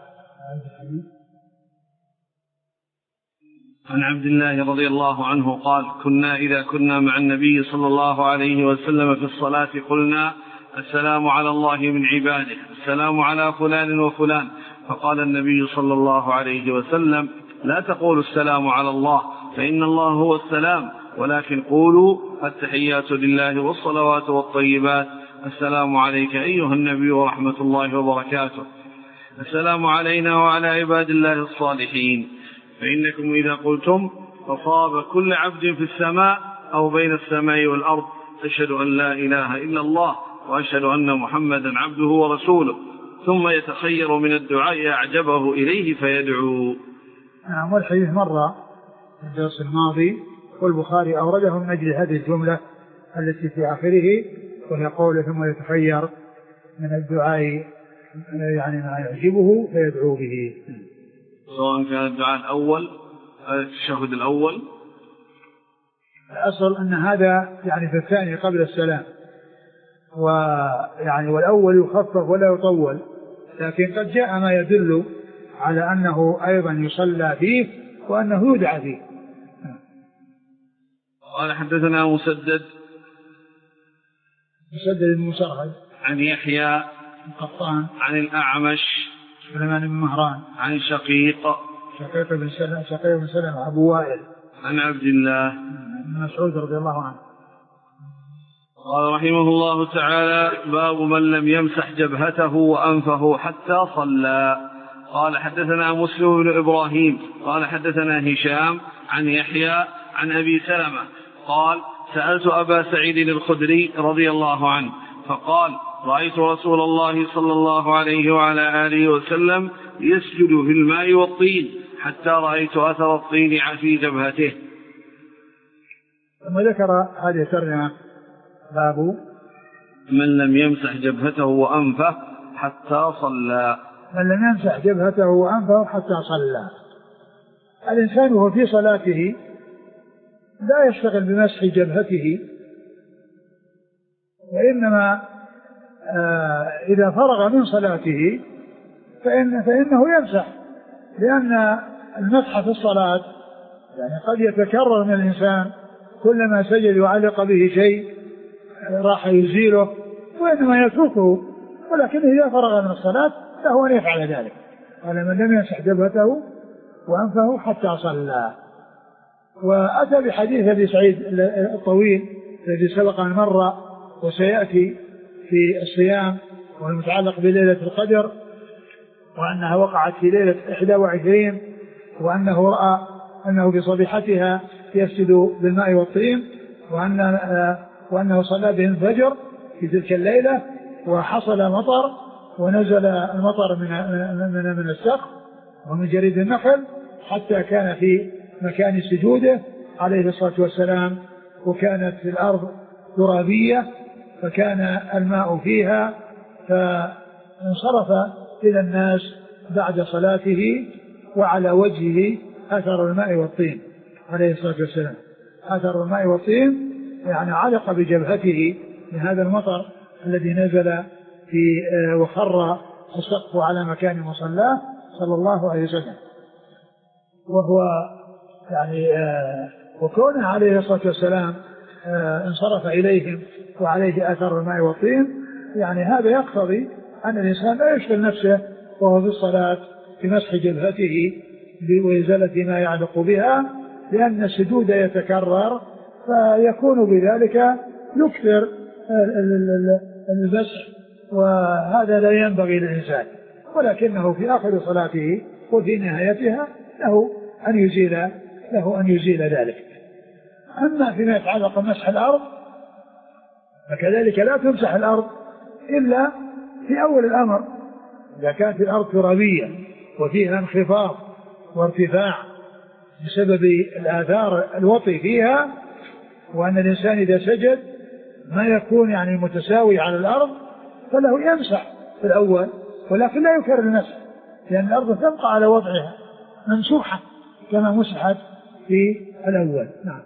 عن عبد الله رضي الله عنه قال كنا إذا كنا مع النبي صلى الله عليه وسلم في الصلاة قلنا السلام على الله من عباده، السلام على فلان وفلان، فقال النبي صلى الله عليه وسلم لا تقولوا السلام على الله فإن الله هو السلام، ولكن قولوا التحيات لله والصلوات والطيبات، السلام عليك أيها النبي ورحمة الله وبركاته، السلام علينا وعلى عباد الله الصالحين، فإنكم إذا قلتم فصاب كل عبد في السماء أو بين السماء والأرض أشهد أن لا إله إلا الله وأشهد أن محمدا عبده ورسوله، ثم يتخير من الدعاء أعجبه إليه فيدعو. نعم. والحديث مرة في الدرس الماضي، والبخاري أورده من أجل هذه الجملة التي في آخره، وهي قوله ثم يتخير من الدعاء يعني ما يعجبه فيدعو به، سواء كان الدعاء الأول التشهد الأول. الأصل أن هذا يعني في الثاني قبل السلام، ويعني والأول يخفف ولا يطول، لكن قد جاء ما يدل على أنه أيضا يصلى فيه وأنه يدعى فيه. قال حدثنا مسدد مسدد المسرهد عن يحيى القطان عن الأعمش سليمان بن مهران عن شقيق شقيق بن سلمة شقيق بن سلمة أبو وائل عن عبد الله بن مسعود رضي الله عنه. قال رحمه الله تعالى باب من لم يمسح جبهته وأنفه حتى صلى. قال حدثنا مسلم بن إبراهيم قال حدثنا هشام عن يحيى عن أبي سلمة قال سألت أبا سعيد الخدري رضي الله عنه فقال رأيت رسول الله صلى الله عليه وعلى آله وسلم يسجد في الماء والطين حتى رأيت أثر الطين في جبهته. ثم ذكر هذه الترجمة باب من لم يمسح جبهته وأنفه حتى صلى. من لم يمسح جبهته وأنفه حتى صلى. الإنسان وهو في صلاته لا يشتغل بمسح جبهته، وإنما آه إذا فرغ من صلاته فإن فإنه يمسح، لأن المسح في الصلاة يعني قد يتكرر من الإنسان كلما سجد وعلق به شيء راح يزيله، وإنما يتركه، ولكن إذا فرغ من الصلاة فهو أن يفعل ذلك. قال من لم يمسح جبهته وأنفه حتى صلى. وأتى بحديث أبي سعيد الطويل الذي سبق أن مر وسيأتي في الصيام والمتعلق بليلة القدر، وأنها وقعت في ليلة إحدى وعشرين، وأنه رأى أنه بصبيحتها يسجد بالماء والطين، وأن وأنه صلى بهم الفجر في تلك الليلة، وحصل مطر ونزل المطر من من من السقف ومن جريد النخل حتى كان في مكان سجوده عليه الصلاة والسلام، وكانت في الأرض ترابية فكان الماء فيها، فانصرف إلى الناس بعد صلاته وعلى وجهه أثر الماء والطين عليه الصلاة والسلام. أثر الماء والطين يعني علق بجبهته من هذا المطر الذي نزل في وخر السقف على مكان مصلاه صلى الله عليه وسلم. وهو يعني وكونه عليه الصلاة والسلام انصرف إليهم وعليه أثر الماء والطين، يعني هذا يقتضي أن الإنسان لا يشغل نفسه وهو في الصلاة بمسح جبهته وإزالة ما يعلق بها، لأن السجود يتكرر فيكون بذلك يكثر المسح، وهذا لا ينبغي للإنسان، ولكنه في آخر صلاته وفي نهايتها له أن يزيل له أن يزيل ذلك. أما فيما يتعلق بمسح الأرض فكذلك لا تمسح الأرض إلا في أول الأمر، إذا كانت الأرض ترابية وفيها انخفاض وارتفاع بسبب الآثار الوطي فيها، وأن الإنسان إذا سجد ما يكون يعني متساوي على الأرض فله يمسح في الأول، ولكن لا يكرر المسح، لأن الأرض تبقى على وضعها ممسوحة كما مسحت في الأول. نعم.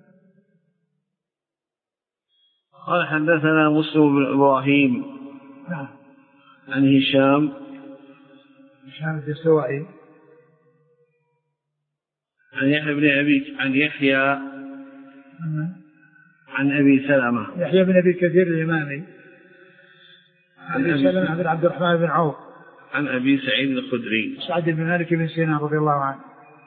قال حدثنا مسلم بن إبراهيم نعم عن هشام هشام الدستوائي عن يحيى بن أبي عن يحيى عن أبي سلمة يحيى بن أبي كثير الإمامي عن أبي سلمة بن عبد الرحمن بن عوف عن أبي سعيد الخدري سعد بن مالك بن سينان رضي الله عنه.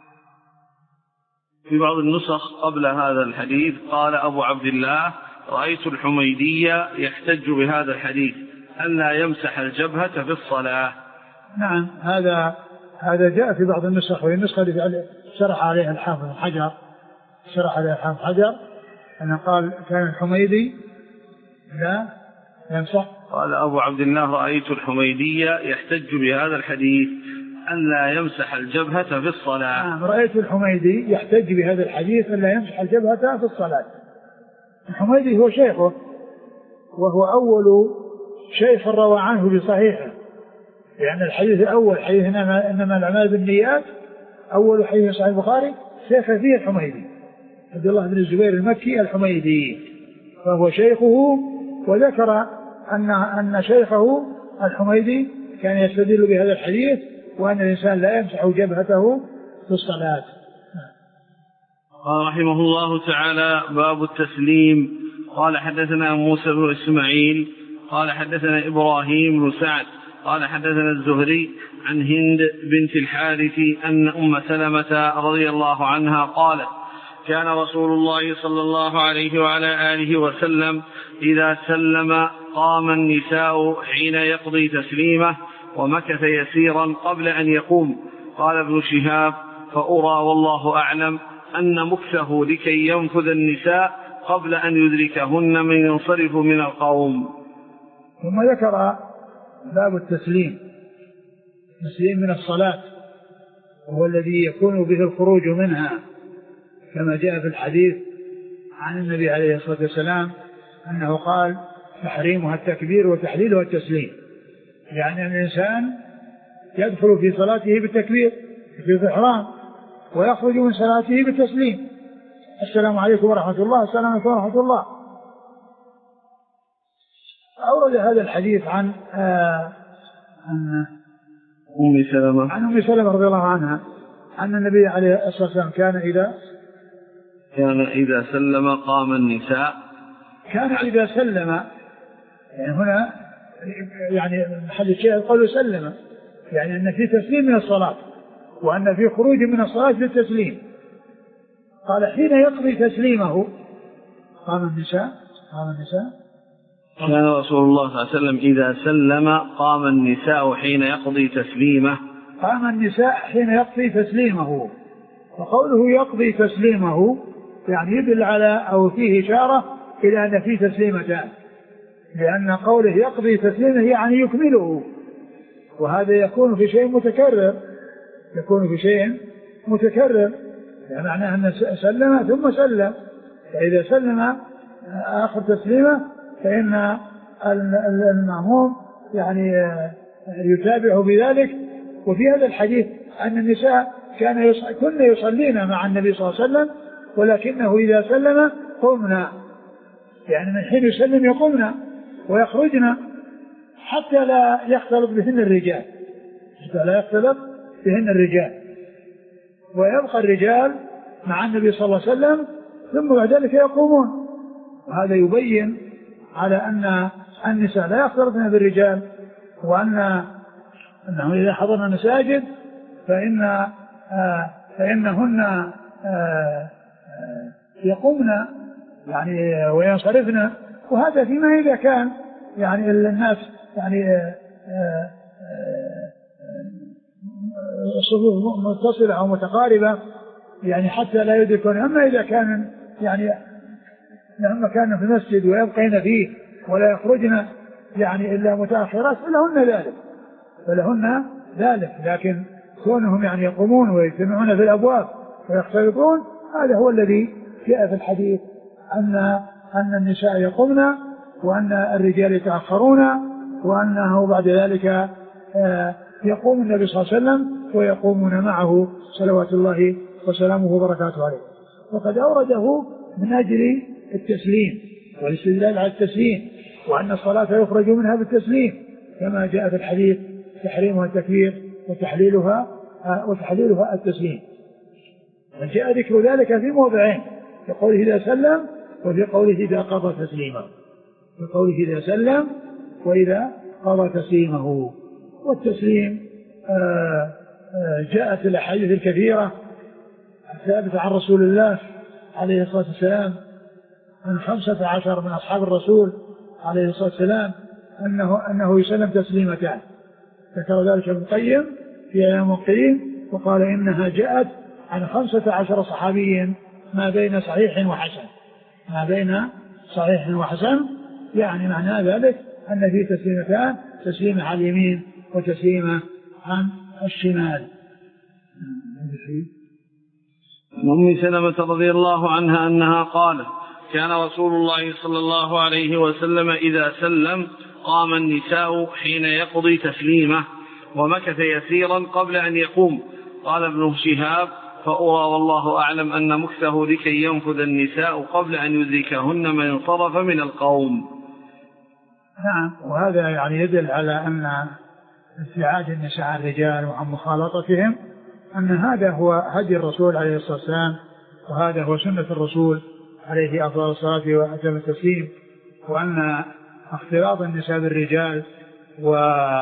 في بعض النسخ قبل هذا الحديث قال أبو عبد الله رأيت الحميدية يحتج بهذا الحديث ألا يمسح الجبهة في الصلاة. نعم هذا هذا جاء في بعض النسخ، والنسخة اللي شرح عليها الحافظ حجر شرح عليها الحافظ حجر أن قال كان الحميدي لا يمسح. قال أبو عبد الله رأيت الحميدية يحتج بهذا الحديث ألا يمسح الجبهة في الصلاة. نعم رأيت الحميدي يحتج بهذا الحديث ألا يمسح الجبهة في الصلاة. الحميدي هو شيخه، وهو أول شيخ روى عنه بصحيحه، لأن الحديث الأول حديث إنما الأعمال بالنيات أول حديث صحيح البخاري شيخ فيه الحميدي عبد الله بن الزبير المكي الحميدي، فهو شيخه، وذكر أن أن شيخه الحميدي كان يستدل بهذا الحديث وأن الإنسان لا يمسح جبهته في الصلاة. قال رحمه الله تعالى باب التسليم. قال حدثنا موسى بن إسماعيل قال حدثنا إبراهيم بن سعد قال حدثنا الزهري عن هند بنت الحارث أن أم سلمة رضي الله عنها قالت كان رسول الله صلى الله عليه وعلى آله وسلم إذا سلم قام النساء حين يقضي تسليمه ومكث يسيرا قبل أن يقوم. قال ابن شهاب: فأرى والله أعلم أن مكثه لكي ينفذ النساء قبل أن يدركهن من ينصرف من القوم. ثم ذكر باب التسليم، التسليم من الصلاة، وهو الذي يكون به الخروج منها، كما جاء في الحديث عن النبي عليه الصلاة والسلام أنه قال: تحريمها التكبير وتحليلها التسليم. يعني أن الإنسان يدخل في صلاته بالتكبير في الإحرام ويخرج من صلاته بالتسليم: السلام عليكم ورحمة الله، السلام عليكم ورحمة الله. أورد هذا الحديث عن آه عن أم سلمة عن أم سلمة رضي الله عنها أن النبي عليه الصلاة والسلام كان إذا كان إذا سلم قام النساء كان إذا سلم، يعني هنا يعني محل الشيء قالوا سلم، يعني أن في تسليم من الصلاة وأن في خروج من الصلاة للتسليم. قال: حين يقضي تسليمه قام النساء قام النساء كان رسول الله صلى الله عليه وسلم إذا سلم قام النساء حين يقضي تسليمه قام النساء حين يقضي تسليمه. وقوله يقضي تسليمه يعني يدل على أو فيه إشارة إلى أن فيه تسليمتان، لأن قوله يقضي تسليمه يعني يكمله، وهذا يكون في شيء متكرر يكون في شيء متكرر يعني معناه أن سلم ثم سلم، فإذا سلم آخر تسليمه فإن المأموم يعني يتابعه بذلك. وفي هذا الحديث أن النساء كان كن يصلين مع النبي صلى الله عليه وسلم، ولكنه إذا سلم قمنا، يعني من حين يسلم يقمنا ويخرجنا حتى لا يختلط بهن الرجال حتى لا يختلط بهن الرجال ويبقى الرجال مع النبي صلى الله عليه وسلم ثم بعد ذلك يقومون. وهذا يبين على أن النساء لا يختلطن بالرجال، وأن أنه إذا حضرنا المساجد فإن آه فإنهن آه آه يقومن يعني وينصرفن. وهذا فيما إذا كان يعني الناس يعني آه آه الصفوف متصلة أو متقاربة يعني حتى لا يدركون. أما إذا كان يعني لما كان في المسجد ويبقين فيه ولا يخرجن يعني إلا متأخرات فلهن ذلك فلهن ذلك لكن كونهم يعني يقومون ويجتمعون في الأبواب ويختلطون هذا هو الذي جاء في الحديث أن أن النساء يقومن وأن الرجال يتأخرون، وأنه بعد ذلك يقوم النبي صلى الله عليه وسلم ويقومون معه صلوات الله وسلامه وبركاته عليه. وقد أورده من أجل التسليم والاستدلال على التسليم، وأن الصلاة يخرج منها بالتسليم كما جاء في الحديث: تحريمها التكبير وتحليلها وتحليلها التسليم. وجاء ذكر ذلك في موضعين: في قوله إذا سلم وفي قوله إذا قضى تسليمه في قوله إذا سلم وإذا قضى تسليمه. والتسليم جاءت الأحاديث الكثيرة الثابتة عن رسول الله عليه الصلاة والسلام من خمسة عشر من أصحاب الرسول عليه الصلاة والسلام أنه, أنه يسلم تسليمتان. ذكر ذلك ابن القيم في أيام القيم وقال إنها جاءت عن خمسة عشر صحابيا ما بين صحيح وحسن ما بين صحيح وحسن يعني معنى ذلك أن في تسليمتان: تسليمة على اليمين وتسليمة عن الشمال. أم سلمة رضي الله عنها أنها قالت: كان رسول الله صلى الله عليه وسلم إذا سلم قام النساء حين يقضي تسليمه ومكث يسيرا قبل أن يقوم. قال ابن شهاب: فأرى والله أعلم أن مكثه لكي ينفذ النساء قبل أن يدركهن من انصرف من القوم. نعم، وهذا يعني يدل على أن ابتعاد النساء عن الرجال وعن مخالطتهم أن هذا هو هدي الرسول عليه الصلاة والسلام، وهذا هو سنة الرسول عليه أفضل الصلاة وأتم التسليم، وأن اختلاط النساء بالرجال و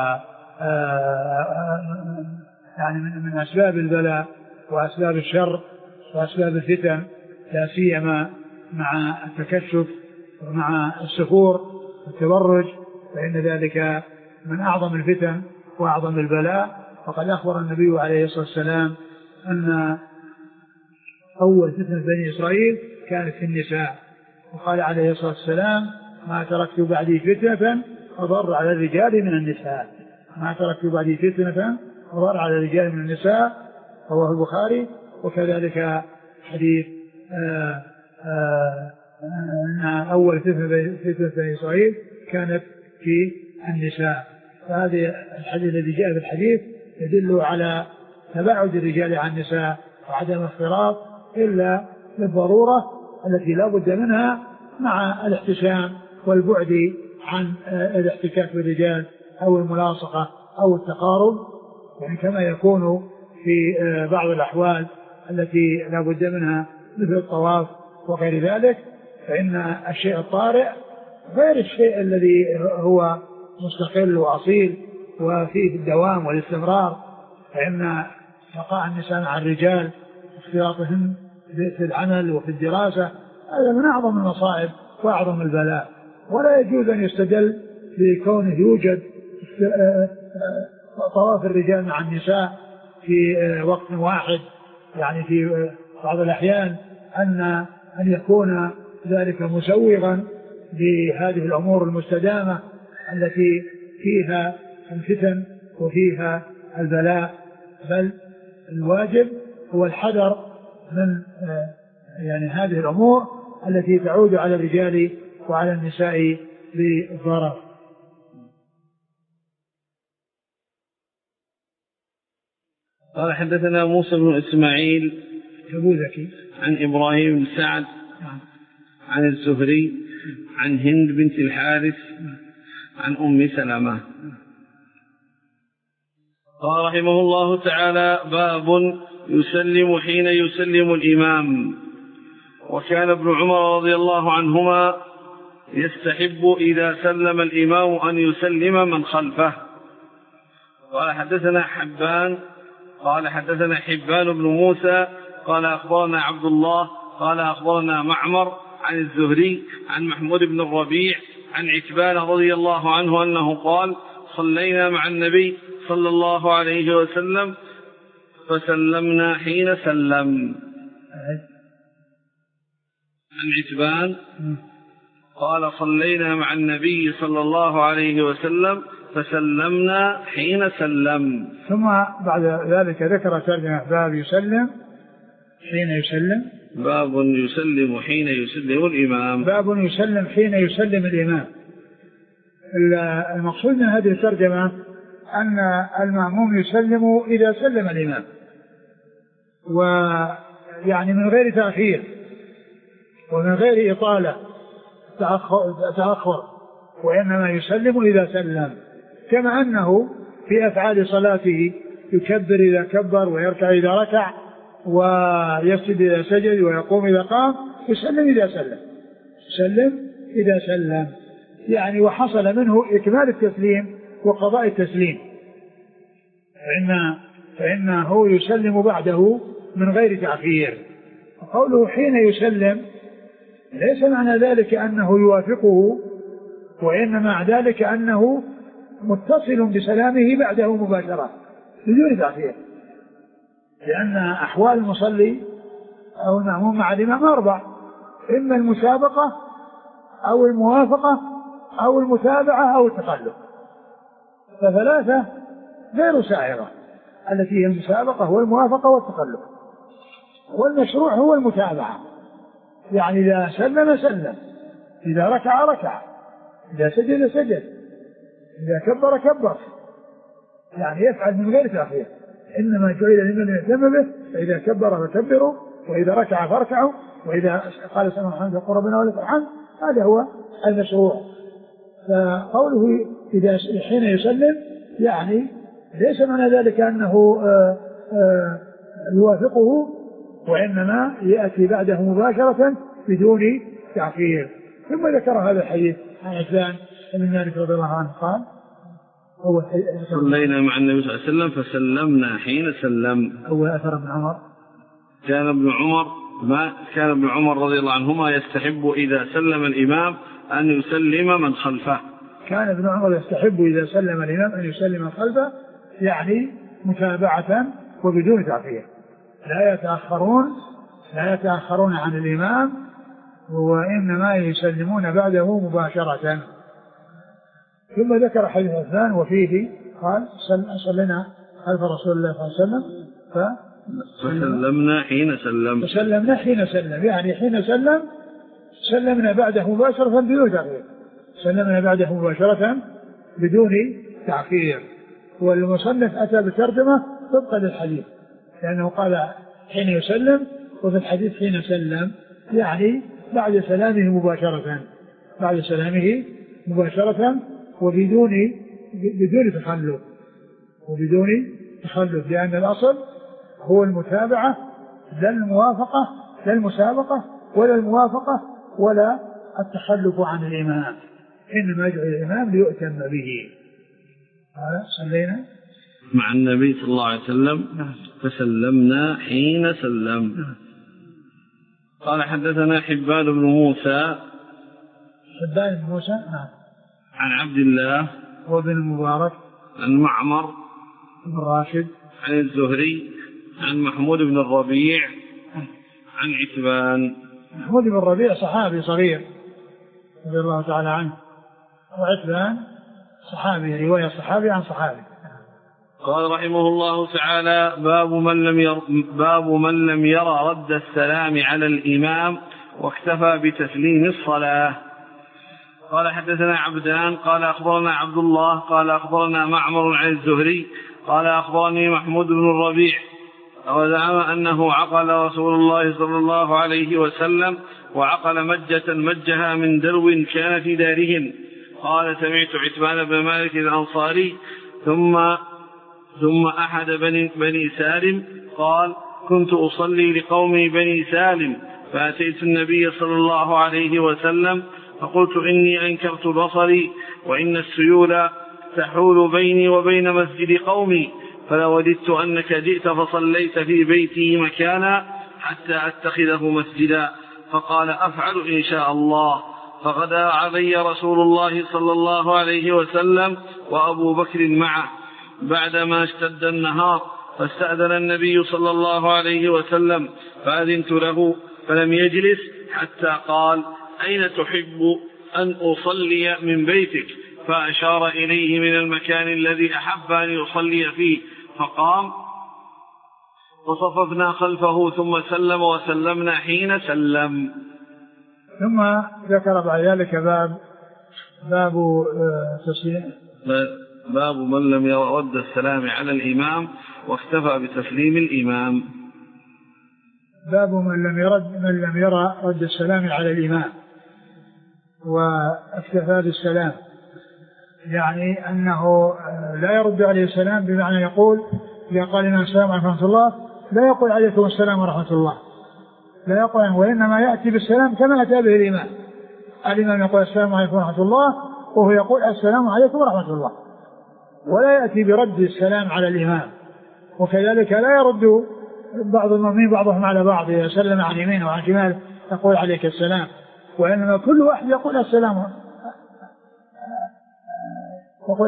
يعني من أسباب البلاء وأسباب الشر وأسباب الفتن، لا سيما مع التكشف ومع السفور والتبرج، فإن ذلك من أعظم الفتن وأعظم البلاء. وقد أخبر النبي عليه الصلاة والسلام أن أول فتنة بني إسرائيل كانت في النساء، وقال عليه الصلاة والسلام ما تركت بعدي فتنة أضر على الرجال من النساء، ما تركت بعدي فتنة أضر على الرجال من النساء، رواه البخاري. وكذلك حديث آآ آآ أن أول فتنة بني إسرائيل كانت في النساء. فهذا الحديث الذي جاء في الحديث يدل على تباعد الرجال عن النساء وعدم اختلاط إلا للضرورة التي لا بد منها مع الاحتشام والبعد عن الاحتكاك بالرجال أو الملاصقة أو التقارب، يعني كما يكون في بعض الأحوال التي لا بد منها مثل الطواف وغير ذلك. فإن الشيء الطارئ غير الشيء الذي هو مستقل وأصيل وفيه الدوام والاستمرار، فإن بقاء النساء مع الرجال اختلاطهم في العمل وفي الدراسة هذا من أعظم المصائب وأعظم البلاء، ولا يجوز أن يستدل بكونه يوجد طواف الرجال مع النساء في وقت واحد، يعني في بعض الأحيان أن أن يكون ذلك مسوغا لهذه الأمور المستدامة التي فيها الفتن وفيها البلاء. بل الواجب هو الحذر من يعني هذه الأمور التي تعود على الرجال وعلى النساء بالضرر. قال حدثنا موسى بن إسماعيل تبوذكي عن إبراهيم بن سعد عن الزهري عن هند بنت الحارث عن أم سلمة قال رحمه الله تعالى: باب يسلم حين يسلم الإمام. وكان ابن عمر رضي الله عنهما يستحب إذا سلم الإمام أن يسلم من خلفه. قال حدثنا حبان قال حدثنا حبان بن موسى قال أخبرنا عبد الله قال أخبرنا معمر عن الزهري عن محمود بن الربيع عن عتبان رضي الله عنه أنه قال: صلينا مع النبي صلى الله عليه وسلم فسلمنا حين سلم. عن عتبان قال: صلينا مع النبي صلى الله عليه وسلم فسلمنا حين سلم. ثم بعد ذلك ذكر ترجمة باب يسلم حين يسلم. باب يسلم حين يسلم الإمام. باب يسلم حين يسلم الإمام. المقصود من هذه الترجمة أن المأموم يسلم إذا سلم الإمام، ويعني من غير تأخير ومن غير إطالة تأخر، وإنما يسلم إذا سلم، كما أنه في أفعال صلاته يكبر إذا كبر ويركع إذا ركع ويسجد إذا سجد ويقوم إذا قام، يسلم إذا سلم يسلم إذا سلم يعني وحصل منه إكمال التسليم وقضاء التسليم، فإن فإنه يسلم بعده من غير تأخير. وقوله حين يسلم ليس معنى ذلك أنه يوافقه، وإنما مع ذلك أنه متصل بسلامه بعده مباشرة بدون تأخير، لأن أحوال المصلي أو المأموم مع الإمام أربع: إما المسابقة أو الموافقة أو المتابعة أو التقلب، فثلاثة غير سائرة، التي هي المسابقة والموافقة والتقلب، والمشروع هو المتابعة، يعني إذا سلم سلم، إذا ركع ركع، إذا سجد سجد، إذا كبر كبر، يعني يفعل من غير تأخير. إنما جعل لمن يهتم به، فإذا كبر فكبروا، وإذا ركع فاركعوا، وإذا قال سمع الحمد لله ربنا ولك الحمد، هذا هو المشروع. فقوله إذا حين يسلم يعني ليس معنى ذلك أنه آآ آآ يوافقه، وإنما يأتي بعده مباشرة بدون تأخير. ثم ذكر هذا الحديث عن عثمان بن مالك رضي الله عنه قال: صلينا مع النبي صلى الله عليه وسلم فسلمنا حين سلم. أول أثر ابن عمر كان ابن عمر ما كان ابن عمر رضي الله عنهما يستحب إذا سلم الإمام أن يسلم من خلفه. كان ابن عمر يستحب إذا سلم الإمام أن يسلم خلفه يعني متابعة وبدون تأخير، لا يتأخرون لا يتأخرون عن الإمام وإنما يسلمون بعده مباشرة. ثم ذكر حديث عثمان وفيه قال صلينا خلف رسول الله صلى الله عليه وسلم فسلمنا حين سلم فسلمنا حين سلم يعني حين سلم سلمنا بعده مباشرة بدون تأخير سلمنا بعده مباشرة بدون تأخير. والمصنف أتى بترجمة طبقا للحديث لأنه قال حين يسلم وفي الحديث حين سلم يعني بعد سلامه مباشرة بعد سلامه مباشرة وبدون بدون تخلف وبدون تخلف لأن الأصل هو المتابعة لا الموافقة لا المسابقة ولا الموافقة ولا التخلف عن الإمام، إنما يدعو الإمام ليؤتم به. هذا صلينا مع النبي صلى الله عليه وسلم فسلمنا حين سلم. قال حدثنا حبان بن موسى حبان بن موسى نعم عن عبد الله وابن المبارك عن معمر بن راشد عن الزهري عن محمود بن الربيع عن عتبان. محمود بن الربيع صحابي صغير رضي الله تعالى عنه وعتبان صحابي رواية صحابي عن صحابي. قال رحمه الله تعالى باب من لم ير باب من لم يرى رد السلام على الإمام واكتفى بتسليم الصلاة. قال حدثنا عبدان قال أخبرنا عبد الله قال أخبرنا معمر عن الزهري قال أخبرني محمود بن الربيع وزعم أنه عقل رسول الله صلى الله عليه وسلم وعقل مجة مجها من دلو كان في دارهم. قال سمعت عتبان بن مالك الأنصاري ثم ثم أحد بني, بني سالم قال كنت أصلي لقومي بني سالم فأتيت النبي صلى الله عليه وسلم فقلت إني أنكرت بصري وإن السيول تحول بيني وبين مسجد قومي فلوددت أنك جئت فصليت في بيتي مكانا حتى أتخذه مسجدا. فقال أفعل إن شاء الله. فغدا علي رسول الله صلى الله عليه وسلم وأبو بكر معه بعدما اشتد النهار فاستأذن النبي صلى الله عليه وسلم فأذنت له فلم يجلس حتى قال أين تحب أن أصلي من بيتك؟ فأشار إليه من المكان الذي أحب أن يصلي فيه فقام فصففنا خلفه ثم سلم وسلمنا حين سلم. ثم ذكر بعد ذلك باب باب تسليم باب من لم يرى رد السلام على الإمام واكتفى بتسليم الإمام. باب من لم يرد من لم يرى رد السلام على الإمام واكتفى بالسلام يعني أنه لا يرد عليه السلام بمعنى يقول إذا قال الإمام السلام عليكم ورحمة الله لا يقول عليكم السلام ورحمة الله لا يقول وإنما يأتي بالسلام كما أتى به الإمام. الإمام يقول السلام عليكم ورحمة الله وهو يقول السلام عليكم ورحمة الله ولا يأتي برد السلام على الإمام. وكذلك لا يرد بعض المؤمنين بعضهم على بعض إذا سلم عن يمينه وعن شماله يقول عليك السلام وإنما كل واحد يقول السلام يقول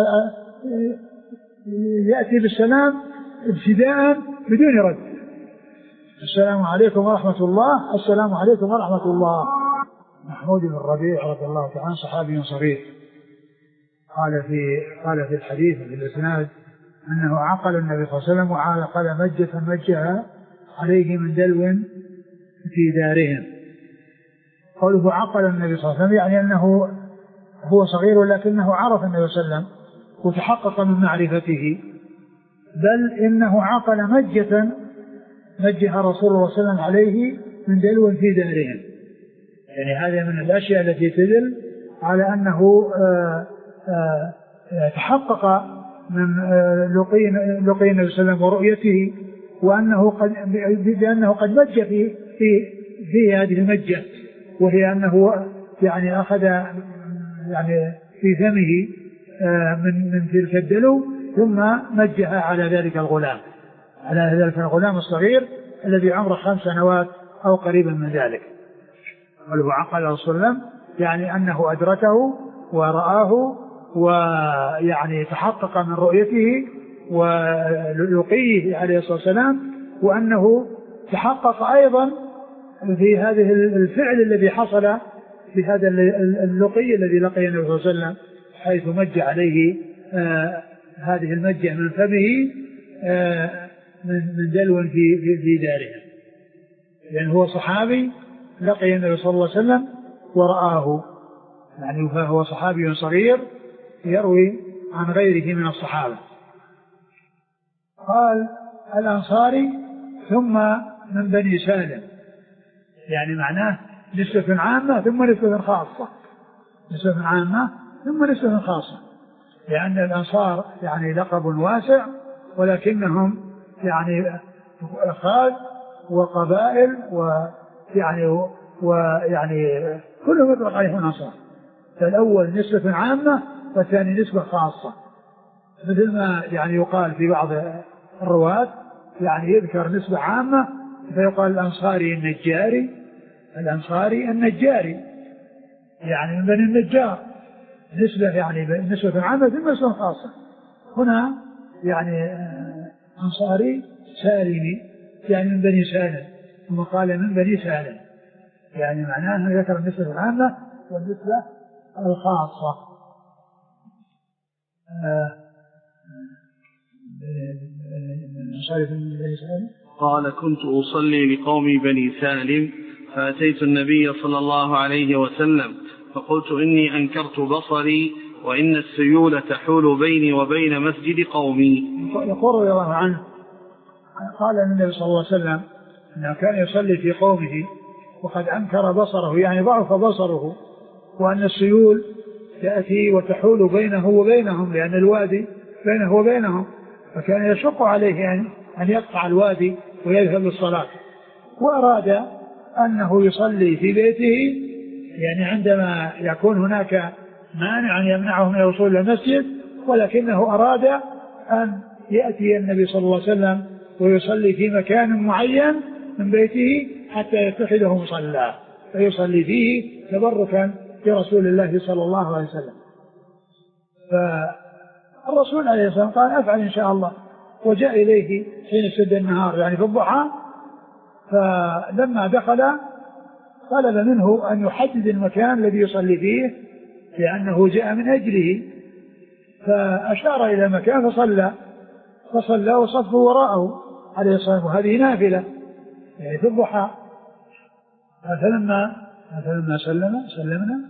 يأتي بالسلام ابتداء بدون رد. السلام عليكم ورحمة الله السلام عليكم ورحمة الله. محمود بن الربيع رضي الله تعالى عنه صحابي صغير قال في قال في الحديث في الإسناد أنه عقل النبي صلى الله عليه وسلم وعقل مجة مجها عليه من دلو في دارهم. قوله عقل النبي صلى الله عليه وسلم يعني أنه هو صغير لكنه عرف النبي صلى الله عليه وسلم وتحقق من معرفته بل إنه عقل مجة مجها رسول الله صلى الله عليه وسلم عليه من دلو في دارهم. يعني هذا من الأشياء التي تدل على أنه آآ آآ تحقق من لقي لقي النبي صلى الله عليه وسلم ورؤيته وأنه قد بأنه قد مج في في في هذه المجة وهي أنه يعني أخذ يعني في فمه من من تلك الدلو ثم مجها على ذلك الغلام على ذلك الغلام الصغير الذي عمره خمس سنوات أو قريبا من ذلك. قال عقل رسول الله يعني أنه أدركه ورآه ويعني تحقق من رؤيته ولقيه عليه الصلاة والسلام، وأنه تحقق أيضا في هذه الفعل الذي حصل في هذا اللقي الذي لقي النبي صلى الله عليه وسلم، حيث مج عليه آه هذه المجة من فمه آه من دلو في في دارها، لأن هو صحابي لقي النبي صلى الله عليه وسلم ورآه، يعني فهو صحابي صغير يروي عن غيره من الصحابة. قال الأنصاري ثم من بني سالم، يعني معناه نسبة عامة ثم نسبة خاصة، نسبة عامة ثم نسبة خاصة، لأن الأنصار يعني لقب واسع، ولكنهم يعني أخذ وقبائل ويعني ويعني كلهم يطلق عليهم الأنصار، فالأول نسبة عامة والثاني نسبة خاصة، مثل ما يعني يقال في بعض الرواة يعني يذكر نسبة عامة فيقال الأنصاري النجاري، الأنصاري النجاري يعني من بني النجار، نسبة يعني نسبة عامة ثم نسبة خاصة. هنا يعني أنصاري سالمي يعني من بني سالم، ثم قال من بني سالم، يعني معناه أنه ذكر النسبة العامة والنسبة الخاصة. قال كنت أصلي لقوم بني سالم فأتيت النبي صلى الله عليه وسلم فقلت إني أنكرت بصري وإن السيول تحول بيني وبين مسجد قومي. يقول رضي الله عنه قال النبي صلى الله عليه وسلم أنه كان يصلي في قومه وقد أنكر بصره، يعني ضعف بصره، وأن السيول تأتي وتحول بينه وبينهم، لأن الوادي بينه وبينهم، فكان يشق عليه يعني أن يقطع الوادي ويذهب للصلاة، وأراد أنه يصلي في بيته، يعني عندما يكون هناك مانع يمنعه من الوصول إلى المسجد، ولكنه أراد أن يأتي النبي صلى الله عليه وسلم ويصلي في مكان معين من بيته حتى يتخذه مصلى فيصلي فيه تبركا برسول الله صلى الله عليه وسلم. فالرسول عليه الصلاة والسلام قال أفعل إن شاء الله، وجاء إليه حين اشتد النهار يعني في الضحى، فلما دخل طلب منه أن يحدد المكان الذي يصلي فيه لأنه جاء من أجله، فأشار إلى مكان فصلى فصلى وصفه وراءه عليه الصلاة والسلام، وهذه نافلة يعني في الضحى. فلما فلما سلم سلمنا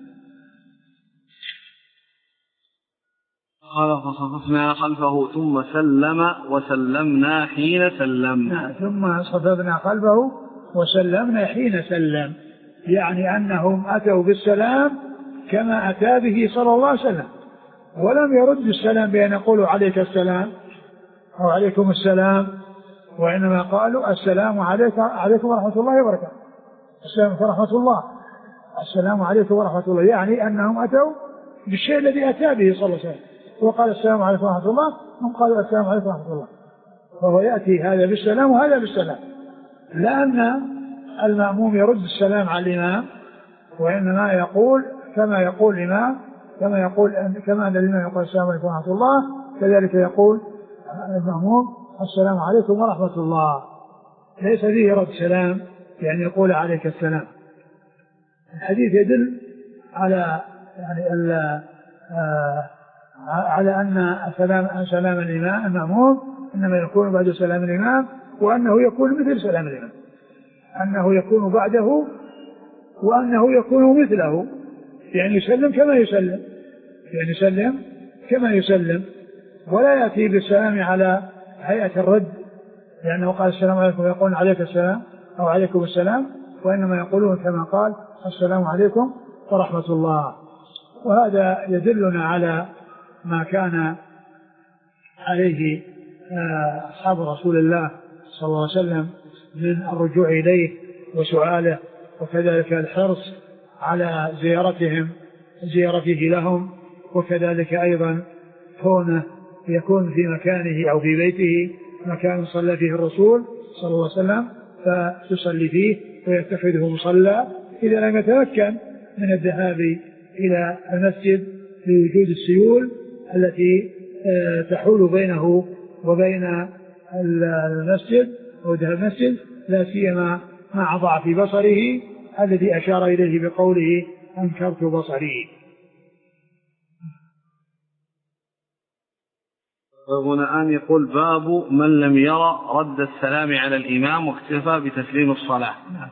قال فصففنا خلفه ثم سلم وسلمنا حين سلم. ثم صففنا خلفه وسلمنا حين سلم، يعني أنهم أتوا بالسلام كما أتى به صلى الله عليه وسلم، ولم يرد السلام بأن يقولوا عليك السلام أو عليكم السلام، وإنما قالوا السلام عليك عليكم ورحمة الله وبركاته، السلام ورحمة الله، السلام عليكم ورحمة الله، يعني أنهم أتوا بالشيء الذي أتى به صلى الله عليه وسلم، وقال السلام عليكم ورحمة الله، هم قالوا السلام عليكم ورحمة الله، فهو يأتي هذا بالسلام وهذا بالسلام، لأن المأموم يرد السلام على الإمام، وإنما يقول كما يقول الإمام، كما يقول كما أن الإمام يقول السلام عليكم ورحمة الله، كذلك يقول المأموم السلام عليكم ورحمة الله، ليس فيه رد سلام يعني يقول عليك السلام. الحديث يدل على يعني آه على أن سلام سلام الإمام المأموم إنما يكون بعد سلام الإمام، وأنه يكون مثل سلام الإمام، أنه يكون بعده وأنه يكون مثله، يعني يسلم كما يسلم، يعني يسلم كما يسلم، ولا يأتي بالسلام على هيئة الرد، لأنه قال السلام عليكم يقول عليك السلام أو عليكم السلام، وإنما يقولون كما قال السلام عليكم ورحمة الله. وهذا يدلنا على ما كان عليه أصحاب رسول الله صلى الله عليه وسلم من الرجوع إليه وسؤاله، وكذلك الحرص على زيارتهم زيارته لهم، وكذلك أيضا كونه يكون في مكانه أو في بيته مكان صلى فيه الرسول صلى الله عليه وسلم فيصلي فيه ويتخذه مصلى إذا لم يتمكن من الذهاب إلى المسجد لوجود السيول التي تحول بينه وبين المسجد ودها المسجد، لا سيما مع ضعف بصره الذي أشار إليه بقوله أنكرت بصري. هنا أن يقول باب من لم يرى رد السلام على الإمام واكتفى بتسليم الصلاة. نعم.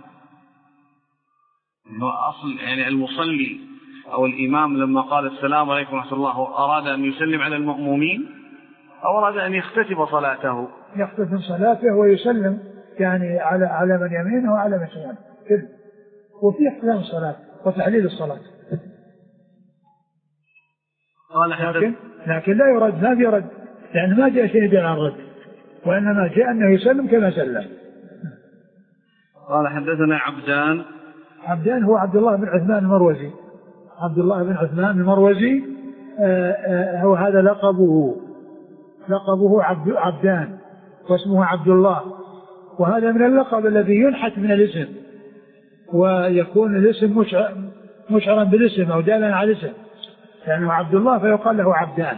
هو أصل يعني المصلي أو الإمام لما قال السلام عليكم ورحمة الله أراد أن يسلم على المأمومين أو أراد أن يختتم صلاته؟ يختتم صلاته ويسلم يعني على على من يمينه وعلى من شماله كله، وفي اختتام الصلاة وتحليل الصلاة. لكن لكن لا يرد، ما يرد، لأن ما جاء شيء يدل على الرد، وإنما جاء أنه يسلم كما سلم. قال حدثنا عبدان. عبدان هو عبد الله بن عثمان المروزي. عبد الله بن عثمان المروزي آآ آآ هو هذا لقبه لقبه عبد عبدان واسمه عبد الله، وهذا من اللقب الذي ينحت من الاسم ويكون الاسم مشعر مشعرا بالاسم أو دالا على الاسم، لأنه يعني عبد الله فيقال له عبدان.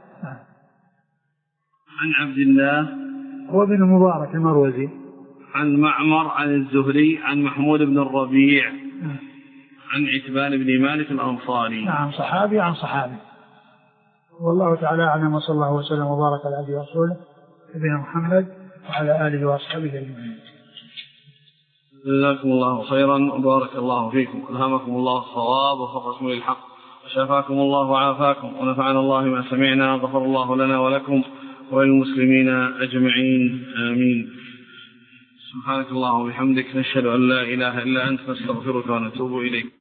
عن عبد الله هو بن المبارك المروزي. عن معمر عن الزهري عن محمود بن الربيع عن عتبان بن مالك الأنصاري. نعم صحابي عن صحابي. والله تعالى أعلم، وصلى الله وسلم وبارك على عبده ورسوله نبينا محمد وعلى آله وأصحابه أجمعين. جزاكم الله خيرا وبارك الله فيكم، ألهمكم الله الصواب وفقكم للحق، وشفاكم الله وعافاكم، ونفعنا الله ما سمعنا، غفر الله لنا ولكم وللمسلمين أجمعين، آمين. سبحانك اللهم وبحمدك، نشهد أن لا إله إلا أنت، نستغفرك ونتوب إليك.